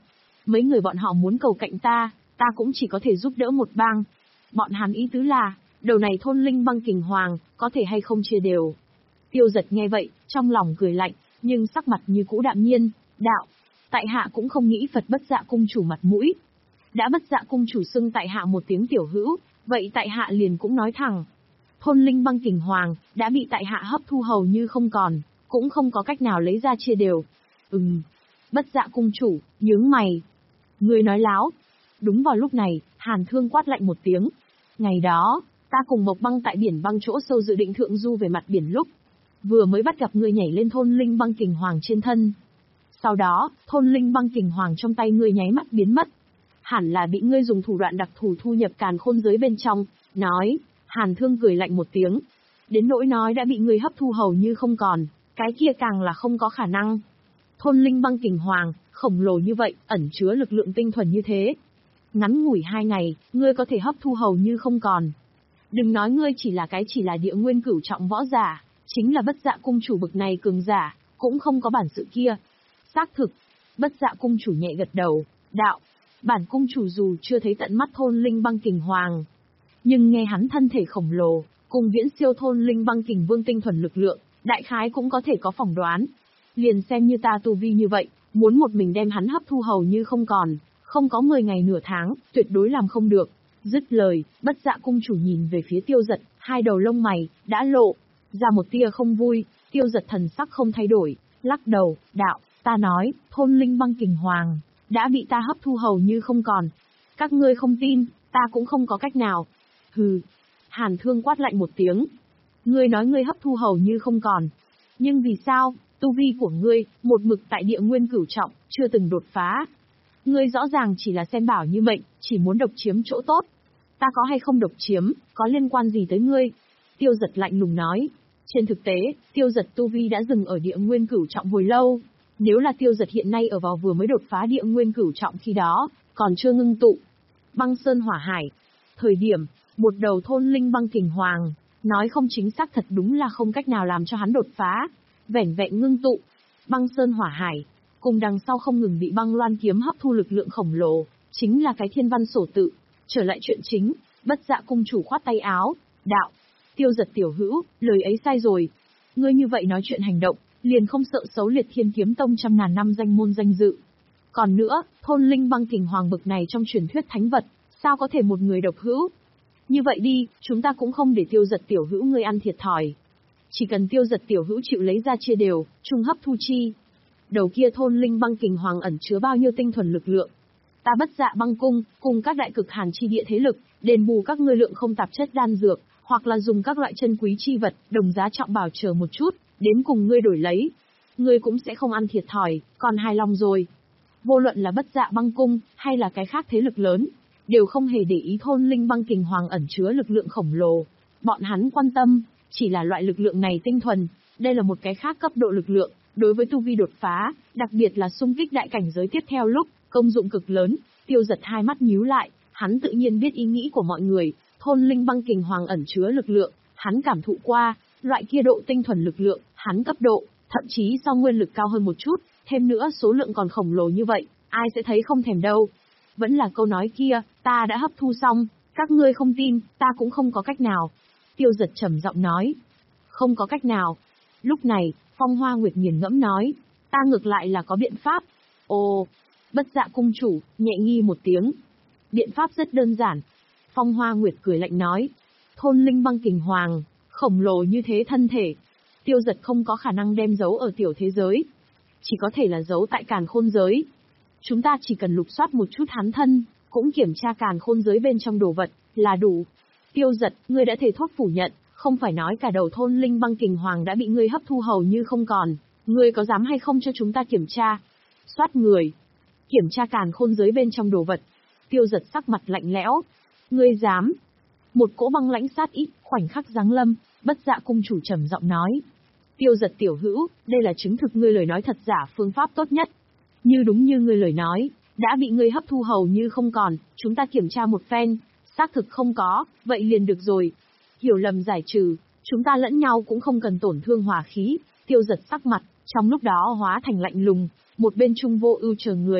Mấy người bọn họ muốn cầu cạnh ta, ta cũng chỉ có thể giúp đỡ một bang. Bọn hắn ý tứ là, đầu này thôn linh băng kình hoàng, có thể hay không chia đều. Tiêu Giật nghe vậy, trong lòng cười lạnh, nhưng sắc mặt như cũ đạm nhiên, đạo. Tại hạ cũng không nghĩ Phật Bất Dạ cung chủ mặt mũi. Đã Bất Dạ cung chủ xưng tại hạ một tiếng tiểu hữu, vậy tại hạ liền cũng nói thẳng. Thôn linh băng kình hoàng, đã bị tại hạ hấp thu hầu như không còn, cũng không có cách nào lấy ra chia đều. Ừm. Bất Dạ cung chủ, nhướng mày. Ngươi nói láo. Đúng vào lúc này, Hàn Thương quát lạnh một tiếng. Ngày đó, ta cùng Mộc Băng tại biển băng chỗ sâu dự định thượng du về mặt biển lúc, vừa mới bắt gặp ngươi nhảy lên thôn linh băng kình hoàng trên thân. Sau đó, thôn linh băng kình hoàng trong tay ngươi nháy mắt biến mất. Hẳn là bị ngươi dùng thủ đoạn đặc thù thu nhập càn khôn giới bên trong, nói. Hàn Thương cười lạnh một tiếng. Đến nỗi nói đã bị ngươi hấp thu hầu như không còn, cái kia càng là không có khả năng. Thôn linh băng kình hoàng, khổng lồ như vậy, ẩn chứa lực lượng tinh thuần như thế. Ngắn ngủi hai ngày, ngươi có thể hấp thu hầu như không còn. Đừng nói ngươi chỉ là cái chỉ là địa nguyên cửu trọng võ giả, chính là Bất Dạ cung chủ bực này cường giả, cũng không có bản sự kia. Xác thực, Bất Dạ cung chủ nhẹ gật đầu, đạo, bản cung chủ dù chưa thấy tận mắt thôn linh băng kình hoàng, nhưng nghe hắn thân thể khổng lồ, cùng viễn siêu thôn linh băng kình vương tinh thuần lực lượng, đại khái cũng có thể có phỏng đoán. Liền xem như ta tu vi như vậy, muốn một mình đem hắn hấp thu hầu như không còn, không có mười ngày nửa tháng, tuyệt đối làm không được. Dứt lời, Bất Dạ cung chủ nhìn về phía Tiêu Giật, hai đầu lông mày đã lộ ra một tia không vui. Tiêu Giật thần sắc không thay đổi, lắc đầu, đạo, ta nói, thôn linh băng kình hoàng đã bị ta hấp thu hầu như không còn. Các ngươi không tin, ta cũng không có cách nào. Hừ. Hàn Thương quát lạnh một tiếng. Ngươi nói ngươi hấp thu hầu như không còn, nhưng vì sao? Tu vi của ngươi, một mực tại địa nguyên cửu trọng, chưa từng đột phá. Ngươi rõ ràng chỉ là xem bảo như mệnh, chỉ muốn độc chiếm chỗ tốt. Ta có hay không độc chiếm, có liên quan gì tới ngươi? Tiêu Giật lạnh lùng nói. Trên thực tế, Tiêu Giật tu vi đã dừng ở địa nguyên cửu trọng hồi lâu. Nếu là Tiêu Giật hiện nay ở vào vừa mới đột phá địa nguyên cửu trọng khi đó, còn chưa ngưng tụ băng sơn hỏa hải. Thời điểm, một đầu thôn linh băng kình hoàng, nói không chính xác thật đúng là không cách nào làm cho hắn đột phá. Vẻn vẹn ngưng tụ băng sơn hỏa hải, cùng đằng sau không ngừng bị băng loan kiếm hấp thu lực lượng khổng lồ, chính là cái thiên văn sổ tự. Trở lại chuyện chính, Bất Dạ cung chủ khoát tay áo, đạo, Tiêu Giật tiểu hữu, lời ấy sai rồi. Ngươi như vậy nói chuyện hành động, liền không sợ xấu liệt Thiên Kiếm Tông trăm ngàn năm danh môn danh dự. Còn nữa, thôn linh băng kình hoàng bực này trong truyền thuyết thánh vật, sao có thể một người độc hữu? Như vậy đi, chúng ta cũng không để Tiêu Giật tiểu hữu ngươi ăn thiệt thòi. Chỉ cần Tiêu Giật tiểu hữu chịu lấy ra chia đều, trung hấp thu chi. Đầu kia thôn linh băng kình hoàng ẩn chứa bao nhiêu tinh thuần lực lượng? Ta Bất Dạ băng cung, cùng các đại cực hàn chi địa thế lực, đền bù các ngươi lượng không tạp chất đan dược, hoặc là dùng các loại chân quý chi vật, đồng giá trọng bảo chờ một chút, đến cùng ngươi đổi lấy. Ngươi cũng sẽ không ăn thiệt thòi, còn hài lòng rồi. Vô luận là Bất Dạ băng cung, hay là cái khác thế lực lớn, đều không hề để ý thôn linh băng kình hoàng ẩn chứa lực lượng khổng lồ. Bọn hắn quan tâm, chỉ là loại lực lượng này tinh thuần, đây là một cái khác cấp độ lực lượng, đối với tu vi đột phá, đặc biệt là xung kích đại cảnh giới tiếp theo lúc, công dụng cực lớn. Tiêu Giật hai mắt nhíu lại, hắn tự nhiên biết ý nghĩ của mọi người, thôn linh băng kình hoàng ẩn chứa lực lượng, hắn cảm thụ qua, loại kia độ tinh thuần lực lượng, hắn cấp độ, thậm chí so nguyên lực cao hơn một chút, thêm nữa số lượng còn khổng lồ như vậy, ai sẽ thấy không thèm đâu. Vẫn là câu nói kia, ta đã hấp thu xong, các ngươi không tin, ta cũng không có cách nào. Tiêu Giật trầm giọng nói. Không có cách nào. Lúc này, Phong Hoa Nguyệt nghiền ngẫm nói, ta ngược lại là có biện pháp. Ồ, Bất Dạ cung chủ, nhẹ nghi một tiếng. Biện pháp rất đơn giản. Phong Hoa Nguyệt cười lạnh nói, thôn linh băng kình hoàng, khổng lồ như thế thân thể, Tiêu Giật không có khả năng đem giấu ở tiểu thế giới, chỉ có thể là giấu tại càn khôn giới. Chúng ta chỉ cần lục soát một chút hắn thân, cũng kiểm tra càn khôn giới bên trong đồ vật, là đủ. Tiêu Giật, ngươi đã thể thốt phủ nhận, không phải nói cả đầu thôn linh băng kình hoàng đã bị ngươi hấp thu hầu như không còn, ngươi có dám hay không cho chúng ta kiểm tra? Soát người, kiểm tra càn khôn giới bên trong đồ vật. Tiêu Giật sắc mặt lạnh lẽo. Ngươi dám? Một cỗ băng lãnh sát ý, khoảnh khắc giáng lâm, Bất Dạ cung chủ trầm giọng nói. Tiêu Giật tiểu hữu, đây là chứng thực ngươi lời nói thật giả phương pháp tốt nhất. Như đúng như ngươi lời nói, đã bị ngươi hấp thu hầu như không còn, chúng ta kiểm tra một phen, xác thực không có, vậy liền được rồi. Hiểu lầm giải trừ, chúng ta lẫn nhau cũng không cần tổn thương hòa khí. Tiêu Giật sắc mặt, trong lúc đó hóa thành lạnh lùng, một bên Trung Vô Ưu chờ người,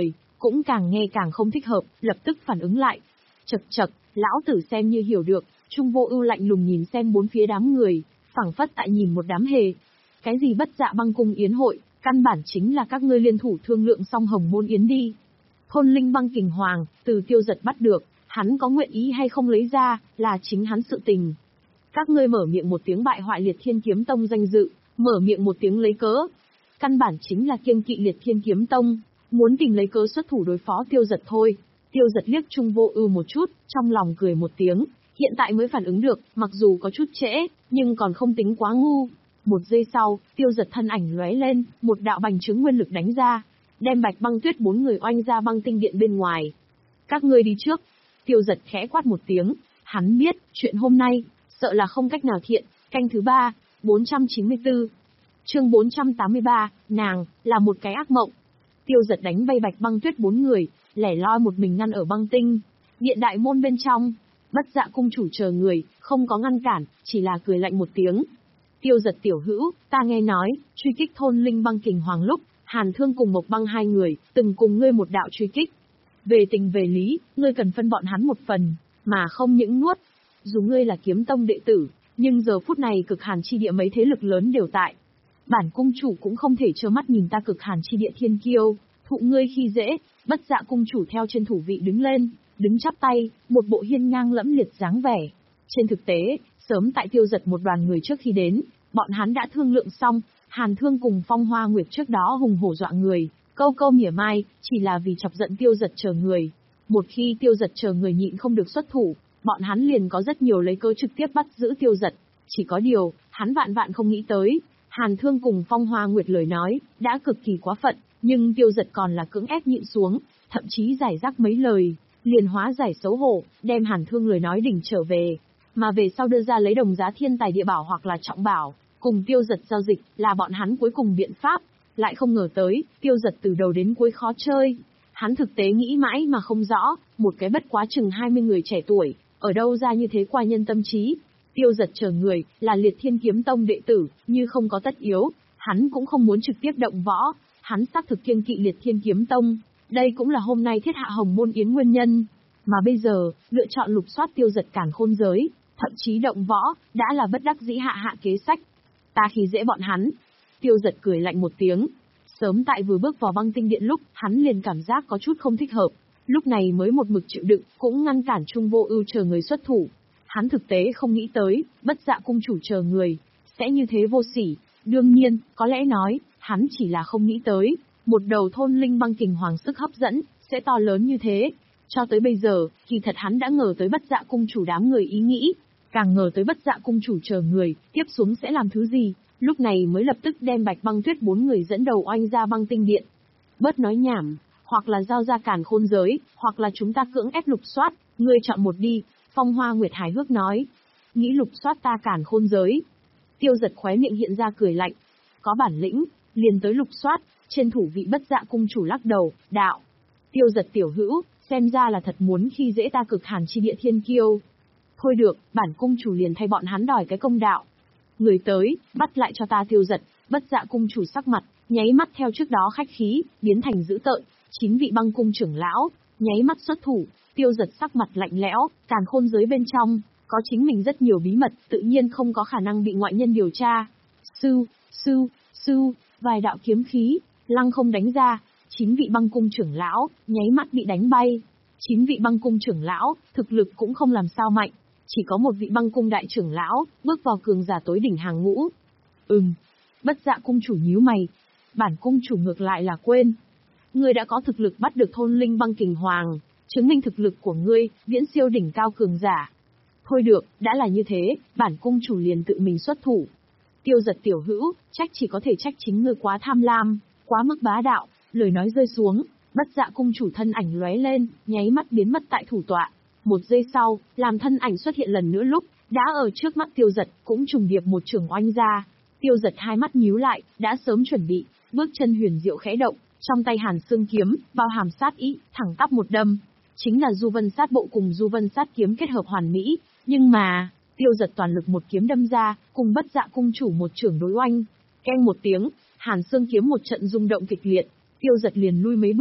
cũng càng nghe càng không thích hợp, lập tức phản ứng lại. Chậc chậc, lão tử xem như hiểu được, Trung Vô Ưu lạnh lùng nhìn xem bốn phía đám người, phảng phất tại nhìn một đám hề. Cái gì Bất Dạ Băng cung yến hội, căn bản chính là các ngươi liên thủ thương lượng xong Hồng Môn yến đi. Thôn Linh Băng Kình Hoàng, từ Tiêu Giật bắt được, hắn có nguyện ý hay không lấy ra, là chính hắn sự tình. Các ngươi mở miệng một tiếng bại hoại Liệt Thiên Kiếm Tông danh dự, mở miệng một tiếng lấy cớ. Căn bản chính là kiêng kỵ Liệt Thiên Kiếm Tông, muốn tìm lấy cớ xuất thủ đối phó Tiêu Giật thôi. Tiêu Giật liếc Trung Vô Ưu một chút, trong lòng cười một tiếng, hiện tại mới phản ứng được, mặc dù có chút trễ, nhưng còn không tính quá ngu. Một giây sau, Tiêu Giật thân ảnh lóe lên, một đạo bành trướng nguyên lực đánh ra, đem Bạch Băng Tuyết bốn người oanh ra băng tinh điện bên ngoài. Các ngươi đi trước. Tiêu Giật khẽ quát một tiếng, hắn biết, chuyện hôm nay, sợ là không cách nào thiện. Canh thứ ba, bốn trăm chín mươi tư. Chương bốn trăm tám mươi ba, nàng, là một cái ác mộng. Tiêu Giật đánh bay Bạch Băng Tuyết bốn người, lẻ loi một mình ngăn ở băng tinh điện đại môn bên trong. Bất Dạ cung chủ chờ người, không có ngăn cản, chỉ là cười lạnh một tiếng. Tiêu Giật tiểu hữu, ta nghe nói, truy kích thôn Linh Băng Kình Hoàng lúc, Hàn Thương cùng Mộc Băng hai người, từng cùng ngươi một đạo truy kích. Về tình về lý, ngươi cần phân bọn hắn một phần, mà không những nuốt. Dù ngươi là kiếm tông đệ tử, nhưng giờ phút này cực hàn chi địa mấy thế lực lớn đều tại. Bản cung chủ cũng không thể trơ mắt nhìn ta cực hàn chi địa thiên kiêu, thụ ngươi khi dễ. Bất Dạ cung chủ theo trên thủ vị đứng lên, đứng chắp tay, một bộ hiên ngang lẫm liệt dáng vẻ. Trên thực tế, sớm tại Tiêu Giật một đoàn người trước khi đến, bọn hắn đã thương lượng xong, Hàn Thương cùng Phong Hoa Nguyệt trước đó hùng hổ dọa người, câu câu mỉa mai, chỉ là vì chọc giận Tiêu Giật chờ người. Một khi Tiêu Giật chờ người nhịn không được xuất thủ, bọn hắn liền có rất nhiều lấy cớ trực tiếp bắt giữ Tiêu Giật. Chỉ có điều, hắn vạn vạn không nghĩ tới, Hàn Thương cùng Phong Hoa Nguyệt lời nói, đã cực kỳ quá phận, nhưng Tiêu Giật còn là cưỡng ép nhịn xuống, thậm chí giải rác mấy lời, liền hóa giải xấu hổ, đem Hàn Thương lời nói đỉnh trở về, mà về sau đưa ra lấy đồng giá thiên tài địa bảo hoặc là trọng bảo, cùng Tiêu Giật giao dịch, là bọn hắn cuối cùng biện pháp. Lại không ngờ tới, Tiêu Giật từ đầu đến cuối khó chơi. Hắn thực tế nghĩ mãi mà không rõ, một cái bất quá chừng hai mươi người trẻ tuổi, ở đâu ra như thế qua nhân tâm trí. Tiêu Giật chờ người, là Liệt Thiên Kiếm Tông đệ tử, như không có tất yếu, hắn cũng không muốn trực tiếp động võ, hắn xác thực kiêng kỵ Liệt Thiên Kiếm Tông. Đây cũng là hôm nay thiết hạ Hồng Môn yến nguyên nhân. Mà bây giờ, lựa chọn lục soát Tiêu Giật càn khôn giới, thậm chí động võ, đã là bất đắc dĩ hạ hạ kế sách. Ta khi dễ bọn hắn. Tiêu Giật cười lạnh một tiếng. Sớm tại vừa bước vào băng tinh điện lúc, hắn liền cảm giác có chút không thích hợp. Lúc này mới một mực chịu đựng, cũng ngăn cản Trung Vô Ưu chờ người xuất thủ. Hắn thực tế không nghĩ tới, Bất Dạ cung chủ chờ người, sẽ như thế vô sỉ. Đương nhiên, có lẽ nói, hắn chỉ là không nghĩ tới, một đầu thôn Linh Băng Kình Hoàng sức hấp dẫn, sẽ to lớn như thế. Cho tới bây giờ, kỳ thật hắn đã ngờ tới Bất Dạ cung chủ đám người ý nghĩ, càng ngờ tới Bất Dạ cung chủ chờ người, tiếp xuống sẽ làm thứ gì, lúc này mới lập tức đem Bạch Băng Tuyết bốn người dẫn đầu oanh ra băng tinh điện. Bớt nói nhảm, hoặc là giao ra càn khôn giới, hoặc là chúng ta cưỡng ép lục soát, ngươi chọn một đi, Phong Hoa Nguyệt hài hước nói. Nghĩ lục soát ta càn khôn giới. Tiêu Giật khóe miệng hiện ra cười lạnh. Có bản lĩnh, liền tới lục soát. Trên thủ vị Bất Dạ cung chủ lắc đầu, đạo. Tiêu Giật tiểu hữu, xem ra là thật muốn khi dễ ta cực hàn chi địa thiên kiêu. Thôi được, bản cung chủ liền thay bọn hắn đòi cái công đạo. Người tới, bắt lại cho ta Tiêu Giật. Bất Dạ cung chủ sắc mặt, nháy mắt theo trước đó khách khí, biến thành dữ tợn. Chín vị băng cung trưởng lão, nháy mắt xuất thủ. Tiêu Giật sắc mặt lạnh lẽo, càn khôn giới bên trong, có chính mình rất nhiều bí mật, tự nhiên không có khả năng bị ngoại nhân điều tra. Sư, sư, sư, vài đạo kiếm khí, lăng không đánh ra, chín vị băng cung trưởng lão, nháy mắt bị đánh bay. Chín vị băng cung trưởng lão, thực lực cũng không làm sao mạnh, chỉ có một vị băng cung đại trưởng lão, bước vào cường giả tối đỉnh hàng ngũ. Ừm, Bất Dạ cung chủ nhíu mày, bản cung chủ ngược lại là quên. Ngươi đã có thực lực bắt được thôn Linh Băng Kình Hoàng, chứng minh thực lực của ngươi, viễn siêu đỉnh cao cường giả. Thôi được, đã là như thế, bản cung chủ liền tự mình xuất thủ. Tiêu Giật tiểu hữu, trách chỉ có thể trách chính ngươi quá tham lam, quá mức bá đạo. Lời nói rơi xuống, Bất Dạ cung chủ thân ảnh lóe lên, nháy mắt biến mất tại thủ tọa. Một giây sau, làm thân ảnh xuất hiện lần nữa lúc, đã ở trước mắt Tiêu Giật, cũng trùng điệp một trường oanh ra. Tiêu Giật hai mắt nhíu lại, đã sớm chuẩn bị, bước chân huyền diệu khẽ động, trong tay Hàn Xương kiếm, bao hàm sát ý, thẳng tắp một đâm. Chính là Du Vân Sát Bộ cùng Du Vân Sát kiếm kết hợp hoàn mỹ, nhưng mà, Tiêu Giật toàn lực một kiếm đâm ra, cùng Bất Dạ cung chủ một chưởng đối oanh. Keng một tiếng, Hàn Xương kiếm một trận rung động kịch liệt, Tiêu Giật liền lui mấy bước,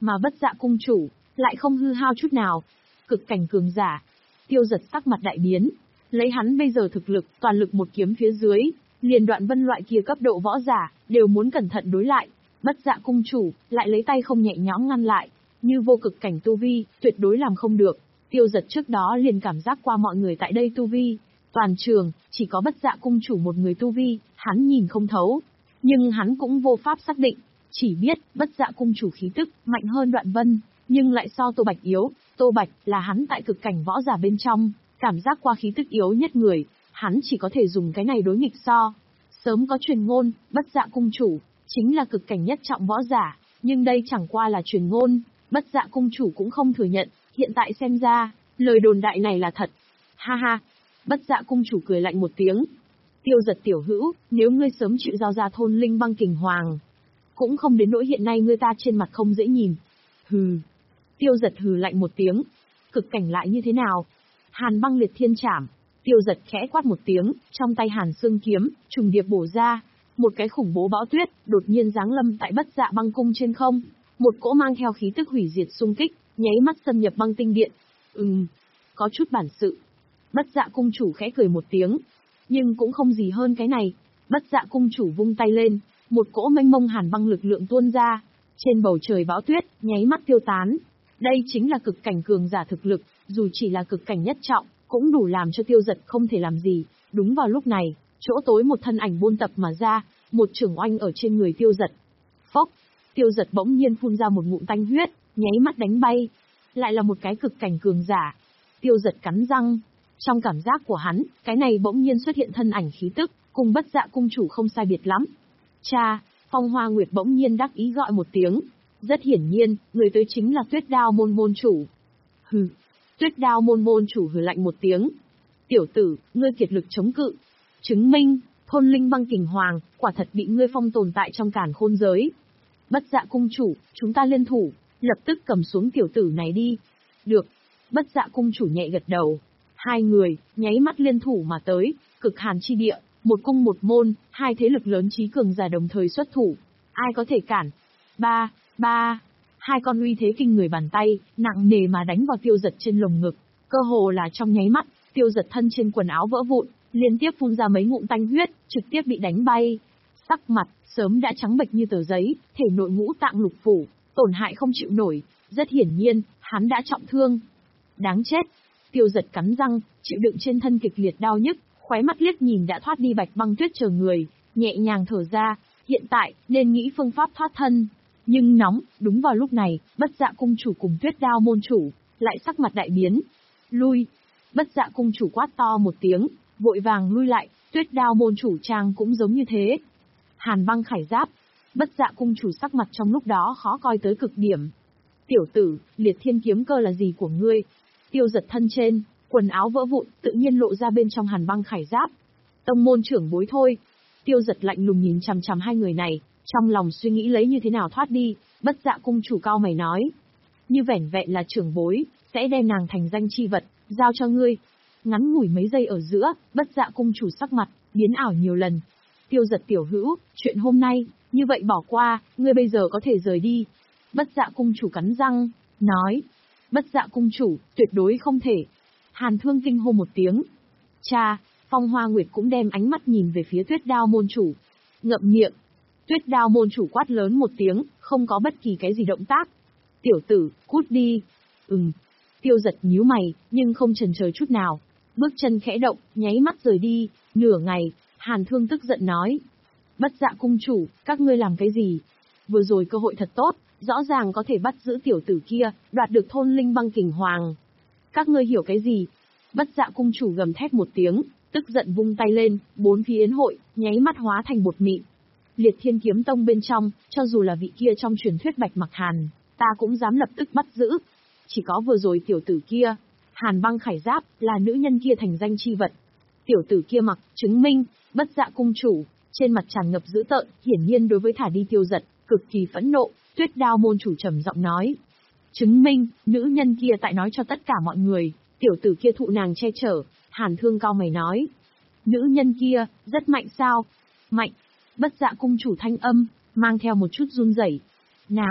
Mà Bất Dạ cung chủ lại không hư hao chút nào. Cực cảnh cường giả. Tiêu Giật sắc mặt đại biến, lấy hắn bây giờ thực lực, toàn lực một kiếm phía dưới, liền Đoạn Vân loại kia cấp độ võ giả đều muốn cẩn thận đối lại. Bất Dạ cung chủ lại lấy tay không nhẹ nhõm ngăn lại, như vô cực cảnh tu vi, tuyệt đối làm không được. Tiêu Giật trước đó liền cảm giác qua mọi người tại đây tu vi, toàn trường chỉ có Bất Dạ cung chủ một người tu vi, hắn nhìn không thấu, nhưng hắn cũng vô pháp xác định, chỉ biết Bất Dạ cung chủ khí tức mạnh hơn Đoạn Vân, nhưng lại so Tô Bạch yếu. Tô Bạch là hắn tại cực cảnh võ giả bên trong, cảm giác qua khí tức yếu nhất người, hắn chỉ có thể dùng cái này đối nghịch so. Sớm có truyền ngôn, Bất Dạ cung chủ chính là cực cảnh nhất trọng võ giả, nhưng đây chẳng qua là truyền ngôn, Bất Dạ cung chủ cũng không thừa nhận, hiện tại xem ra, lời đồn đại này là thật. Ha ha, Bất Dạ cung chủ cười lạnh một tiếng. Tiêu Giật tiểu hữu, nếu ngươi sớm chịu giao ra thôn linh băng kình hoàng, cũng không đến nỗi hiện nay ngươi ta trên mặt không dễ nhìn. Hừ. Tiêu Giật hừ lạnh một tiếng. Cực cảnh lại như thế nào? Hàn băng liệt thiên trảm. Tiêu Giật khẽ quát một tiếng, trong tay Hàn xương kiếm trùng điệp bổ ra, một cái khủng bố bão tuyết đột nhiên giáng lâm tại Bất Dạ băng cung trên không, một cỗ mang theo khí tức hủy diệt xung kích, nháy mắt xâm nhập băng tinh điện. Ừm, có chút bản sự. Bất Dạ cung chủ khẽ cười một tiếng, nhưng cũng không gì hơn cái này. Bất Dạ cung chủ vung tay lên, một cỗ mênh mông hàn băng lực lượng tuôn ra, trên bầu trời bão tuyết nháy mắt tiêu tán. Đây chính là cực cảnh cường giả thực lực, dù chỉ là cực cảnh nhất trọng, cũng đủ làm cho Tiêu Giật không thể làm gì. Đúng vào lúc này, chỗ tối một thân ảnh buôn tập mà ra, một chưởng oanh ở trên người Tiêu Giật. Phốc, Tiêu Giật bỗng nhiên phun ra một ngụm tanh huyết, nháy mắt đánh bay. Lại là một cái cực cảnh cường giả. Tiêu Giật cắn răng. Trong cảm giác của hắn, cái này bỗng nhiên xuất hiện thân ảnh khí tức, cùng Bất Dạ cung chủ không sai biệt lắm. Cha, Phong Hoa Nguyệt bỗng nhiên đắc ý gọi một tiếng. Rất hiển nhiên, người tới chính là Tuyết Đao môn môn chủ. Hừ. Tuyết Đao môn môn chủ hừ lạnh một tiếng. Tiểu tử, ngươi kiệt lực chống cự. Chứng minh, thôn linh băng kình hoàng, quả thật bị ngươi phong tồn tại trong càn khôn giới. Bất Dạ cung chủ, chúng ta liên thủ, lập tức cầm xuống tiểu tử này đi. Được. Bất Dạ cung chủ nhẹ gật đầu. Hai người, nháy mắt liên thủ mà tới, cực hàn chi địa, một cung một môn, hai thế lực lớn trí cường giả đồng thời xuất thủ. Ai có thể cản? Ba, ba, hai con uy thế kinh người bàn tay, nặng nề mà đánh vào Tiêu Giật trên lồng ngực. Cơ hồ là trong nháy mắt, Tiêu Giật thân trên quần áo vỡ vụn, liên tiếp phun ra mấy ngụm tanh huyết, trực tiếp bị đánh bay. Sắc mặt, sớm đã trắng bệch như tờ giấy, thể nội ngũ tạng lục phủ, tổn hại không chịu nổi. Rất hiển nhiên, hắn đã trọng thương. Đáng chết. Tiêu Giật cắn răng, chịu đựng trên thân kịch liệt đau nhức, khóe mắt liếc nhìn đã thoát đi Bạch Băng Tuyết chờ người, nhẹ nhàng thở ra, hiện tại, nên nghĩ phương pháp thoát thân. Nhưng nóng, đúng vào lúc này, Bất Dạ cung chủ cùng Tuyết Đao môn chủ, lại sắc mặt đại biến. Lui! Bất Dạ cung chủ quát to một tiếng, vội vàng lui lại, Tuyết Đao môn chủ trang cũng giống như thế. Hàn băng khải giáp. Bất Dạ cung chủ sắc mặt trong lúc đó khó coi tới cực điểm. Tiểu tử, liệt thiên kiếm cơ là gì của ngươi? Tiêu Giật thân trên, quần áo vỡ vụn, tự nhiên lộ ra bên trong hàn băng khải giáp. Tông môn trưởng bối thôi. Tiêu Giật lạnh lùng nhìn chằm chằm hai người này, trong lòng suy nghĩ lấy như thế nào thoát đi. Bất Dạ cung chủ cao mày nói. Như vẻn vẹn là trưởng bối, sẽ đem nàng thành danh chi vật, giao cho ngươi. Ngắn ngủi mấy giây ở giữa, Bất Dạ cung chủ sắc mặt, biến ảo nhiều lần. Tiêu Giật tiểu hữu, chuyện hôm nay, như vậy bỏ qua, ngươi bây giờ có thể rời đi. Bất Dạ cung chủ cắn răng, nói. Bất Dạ cung chủ, tuyệt đối không thể. Hàn Thương kinh hô một tiếng. Cha, Phong Hoa Nguyệt cũng đem ánh mắt nhìn về phía Tuyết Đao môn chủ. Ngậm miệng. Tuyết Đao môn chủ quát lớn một tiếng, không có bất kỳ cái gì động tác. Tiểu tử, cút đi. Ừm. Tiêu Giật nhíu mày, nhưng không chần chờ chút nào. Bước chân khẽ động, nháy mắt rời đi. Nửa ngày, Hàn Thương tức giận nói. Bất Dạ cung chủ, các ngươi làm cái gì? Vừa rồi cơ hội thật tốt, rõ ràng có thể bắt giữ tiểu tử kia, đoạt được thôn linh băng kình hoàng. Các ngươi hiểu cái gì? Bất Dạ cung chủ gầm thét một tiếng, tức giận vung tay lên, bốn phía yến hội, nháy mắt hóa thành bột mịn. Liệt Thiên Kiếm Tông bên trong, cho dù là vị kia trong truyền thuyết Bạch Mặc Hàn, ta cũng dám lập tức bắt giữ. Chỉ có vừa rồi tiểu tử kia, Hàn băng khải giáp, là nữ nhân kia thành danh chi vật. Tiểu tử kia mặc, chứng minh, Bất Dạ cung chủ, trên mặt tràn ngập dữ tợn, hiển nhiên đối với thả đi Tiêu Giật, cực kỳ phẫn nộ. Tuyết Đao môn chủ trầm giọng nói. Chứng minh, nữ nhân kia tại nói cho tất cả mọi người, tiểu tử kia thụ nàng che chở. Hàn Thương cao mày nói. Nữ nhân kia, rất mạnh sao? Mạnh. Bất Dạ cung chủ thanh âm, mang theo một chút run rẩy. Nàng,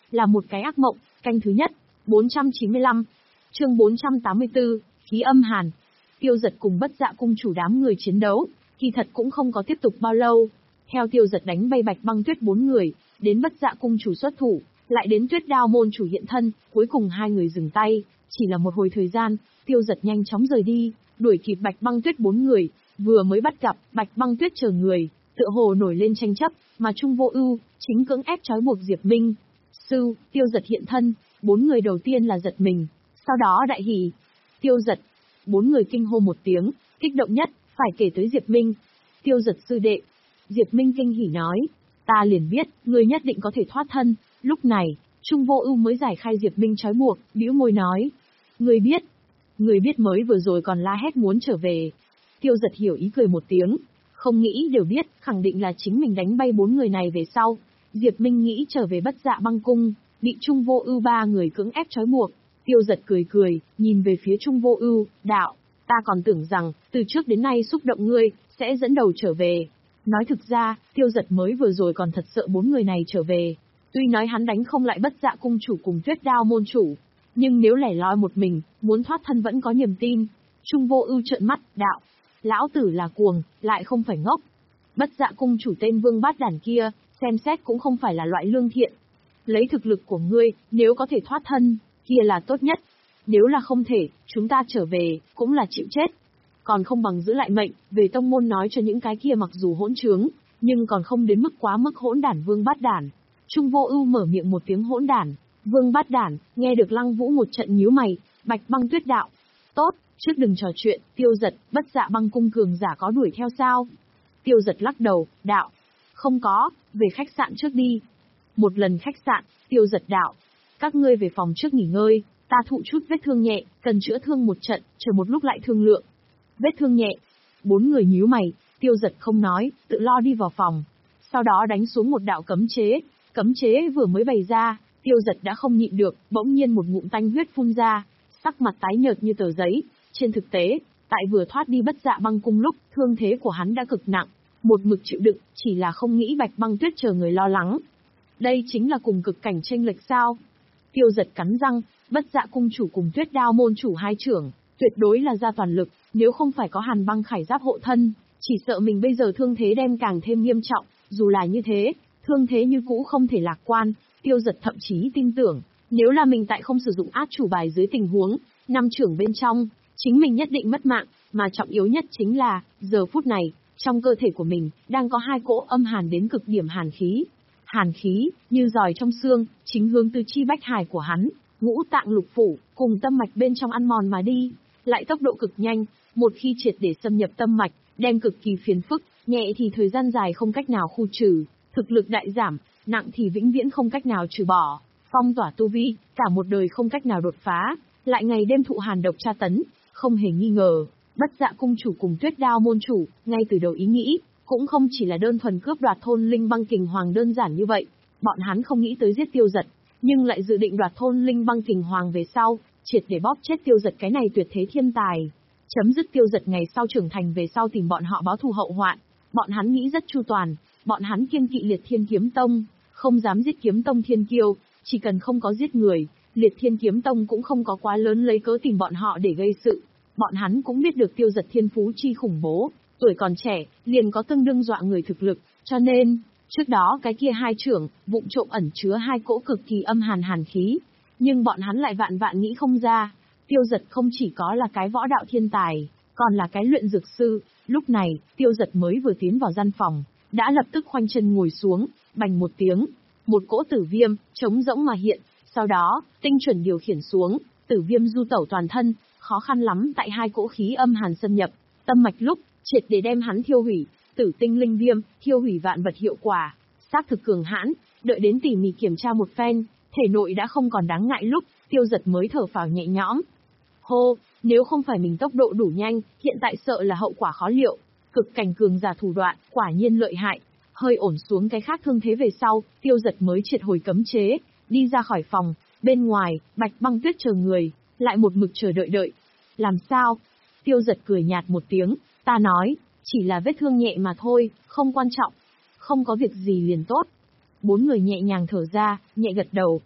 là một cái ác mộng, canh thứ nhất, bốn trăm chín mươi lăm, chương bốn trăm tám mươi tư, khí âm hàn. Tiêu Dật cùng Bất Dạ cung chủ đám người chiến đấu, kỳ thật cũng không có tiếp tục bao lâu. Theo Tiêu Dật đánh bay Bạch Băng Tuyết bốn người, đến Bất Dạ cung chủ xuất thủ, lại đến Tuyết Đao môn chủ hiện thân, cuối cùng hai người dừng tay, chỉ là một hồi thời gian, Tiêu Dật nhanh chóng rời đi, đuổi kịp Bạch Băng Tuyết bốn người, vừa mới bắt gặp, Bạch Băng Tuyết chờ người, tựa hồ nổi lên tranh chấp, mà Trung Vô Ưu chính cưỡng ép trói buộc Diệp Minh. Sư, Tiêu Dật hiện thân, bốn người đầu tiên là giật mình, sau đó đại hỉ. Tiêu Dật, bốn người kinh hô một tiếng, kích động nhất, phải kể tới Diệp Minh. Tiêu Dật sư đệ. Diệp Minh kinh hỉ nói, ta liền biết, ngươi nhất định có thể thoát thân. Lúc này, Trung Vô Ưu mới giải khai Diệp Minh trói buộc, bĩu môi nói, ngươi biết, ngươi biết mới vừa rồi còn la hét muốn trở về. Tiêu Dật hiểu ý cười một tiếng, không nghĩ đều biết, khẳng định là chính mình đánh bay bốn người này về sau. Diệp Minh nghĩ trở về Bất Dạ băng cung, bị Trung Vô Ưu ba người cưỡng ép trói buộc. Tiêu Dật cười cười, nhìn về phía Trung Vô Ưu, đạo, ta còn tưởng rằng, từ trước đến nay xúc động ngươi, sẽ dẫn đầu trở về. Nói thực ra, Tiêu Dật mới vừa rồi còn thật sợ bốn người này trở về. Tuy nói hắn đánh không lại Bất Dạ cung chủ cùng Tuyết Đao môn chủ, nhưng nếu lẻ loi một mình, muốn thoát thân vẫn có niềm tin. Trung Vô Ưu trợn mắt, đạo, lão tử là cuồng, lại không phải ngốc. Bất Dạ cung chủ tên Vương Bát Đản kia, xem xét cũng không phải là loại lương thiện. Lấy thực lực của ngươi, nếu có thể thoát thân, kia là tốt nhất. Nếu là không thể, chúng ta trở về, cũng là chịu chết. Còn không bằng giữ lại mệnh, về tông môn nói cho những cái kia mặc dù hỗn trướng, nhưng còn không đến mức quá mức hỗn đản Vương Bát Đản. Trung Vô Ưu mở miệng một tiếng hỗn đản, Vương Bát Đản, nghe được Lăng Vũ một trận nhíu mày, Bạch Băng Tuyết đạo, tốt, trước đừng trò chuyện, Tiêu Dật, Bất Dạ băng cung cường giả có đuổi theo sao? Tiêu Dật lắc đầu, đạo, không có, về khách sạn trước đi. Một lần khách sạn, Tiêu Dật đạo, các ngươi về phòng trước nghỉ ngơi, ta thụ chút vết thương nhẹ, cần chữa thương một trận, chờ một lúc lại thương lượng. Vết thương nhẹ. Bốn người nhíu mày, Tiêu Dật không nói, tự lo đi vào phòng. Sau đó đánh xuống một đạo cấm chế, cấm chế vừa mới bày ra, Tiêu Dật đã không nhịn được, bỗng nhiên một ngụm tanh huyết phun ra, sắc mặt tái nhợt như tờ giấy. Trên thực tế, tại vừa thoát đi Bất Dạ băng cung lúc, thương thế của hắn đã cực nặng, một mực chịu đựng, chỉ là không nghĩ Bạch Băng Tuyết chờ người lo lắng. Đây chính là cùng cực cảnh chênh lệch sao? Tiêu Dật cắn răng, Bất Dạ cung chủ cùng Tuyết Đao môn chủ hai trưởng, tuyệt đối là ra toàn lực, nếu không phải có Hàn Băng Khải Giáp hộ thân, chỉ sợ mình bây giờ thương thế đem càng thêm nghiêm trọng. Dù là như thế, thương thế như cũ không thể lạc quan. Tiêu Dật thậm chí tin tưởng, nếu là mình tại không sử dụng át chủ bài dưới tình huống năm trưởng bên trong, chính mình nhất định mất mạng. Mà trọng yếu nhất chính là, giờ phút này, trong cơ thể của mình đang có hai cỗ âm hàn đến cực điểm hàn khí. Hàn khí, như giòi trong xương, chính hướng từ chi bách hải của hắn, ngũ tạng lục phủ, cùng tâm mạch bên trong ăn mòn mà đi, lại tốc độ cực nhanh, một khi triệt để xâm nhập tâm mạch, đem cực kỳ phiền phức, nhẹ thì thời gian dài không cách nào khu trừ, thực lực đại giảm, nặng thì vĩnh viễn không cách nào trừ bỏ, phong tỏa tu vi, cả một đời không cách nào đột phá, lại ngày đêm thụ hàn độc tra tấn, không hề nghi ngờ. Bất Dạ cung chủ cùng Tuyết Đao môn chủ, ngay từ đầu ý nghĩ, cũng không chỉ là đơn thuần cướp đoạt thôn Linh Băng Kình Hoàng đơn giản như vậy, bọn hắn không nghĩ tới giết Tiêu Dật, nhưng lại dự định đoạt thôn Linh Băng Kình Hoàng về sau, triệt để bóp chết Tiêu Dật cái này tuyệt thế thiên tài. Chấm dứt Tiêu Dật ngày sau trưởng thành về sau tìm bọn họ báo thù hậu hoạn, bọn hắn nghĩ rất chu toàn, bọn hắn kiêng kỵ Liệt Thiên Kiếm Tông, không dám giết Kiếm Tông thiên kiêu, chỉ cần không có giết người, Liệt Thiên Kiếm Tông cũng không có quá lớn lấy cớ tìm bọn họ để gây sự. Bọn hắn cũng biết được Tiêu Dật thiên phú chi khủng bố, tuổi còn trẻ, liền có tương đương dọa người thực lực, cho nên, trước đó cái kia hai trưởng, vụng trộm ẩn chứa hai cỗ cực kỳ âm hàn hàn khí. Nhưng bọn hắn lại vạn vạn nghĩ không ra, Tiêu Dật không chỉ có là cái võ đạo thiên tài, còn là cái luyện dược sư. Lúc này, Tiêu Dật mới vừa tiến vào gian phòng, đã lập tức khoanh chân ngồi xuống, bành một tiếng, một cỗ tử viêm, trống rỗng mà hiện, sau đó, tinh chuẩn điều khiển xuống, tử viêm du tẩu toàn thân, khó khăn lắm tại hai cỗ khí âm hàn xâm nhập, tâm mạch lúc, triệt để đem hắn thiêu hủy, tử tinh linh viêm, thiêu hủy vạn vật hiệu quả, xác thực cường hãn, đợi đến tỉ mỉ kiểm tra một phen, thể nội đã không còn đáng ngại lúc, Tiêu Dật mới thở phào nhẹ nhõm. Hô, nếu không phải mình tốc độ đủ nhanh, hiện tại sợ là hậu quả khó liệu, cực cảnh cường giả thủ đoạn, quả nhiên lợi hại. Hơi ổn xuống cái khác thương thế về sau, Tiêu Dật mới triệt hồi cấm chế, đi ra khỏi phòng, bên ngoài, Bạch Băng Tuyết chờ người, lại một mực chờ đợi đợi. Làm sao? Tiêu Dật cười nhạt một tiếng, ta nói, chỉ là vết thương nhẹ mà thôi, không quan trọng. Không có việc gì liền tốt. Bốn người nhẹ nhàng thở ra, nhẹ gật đầu.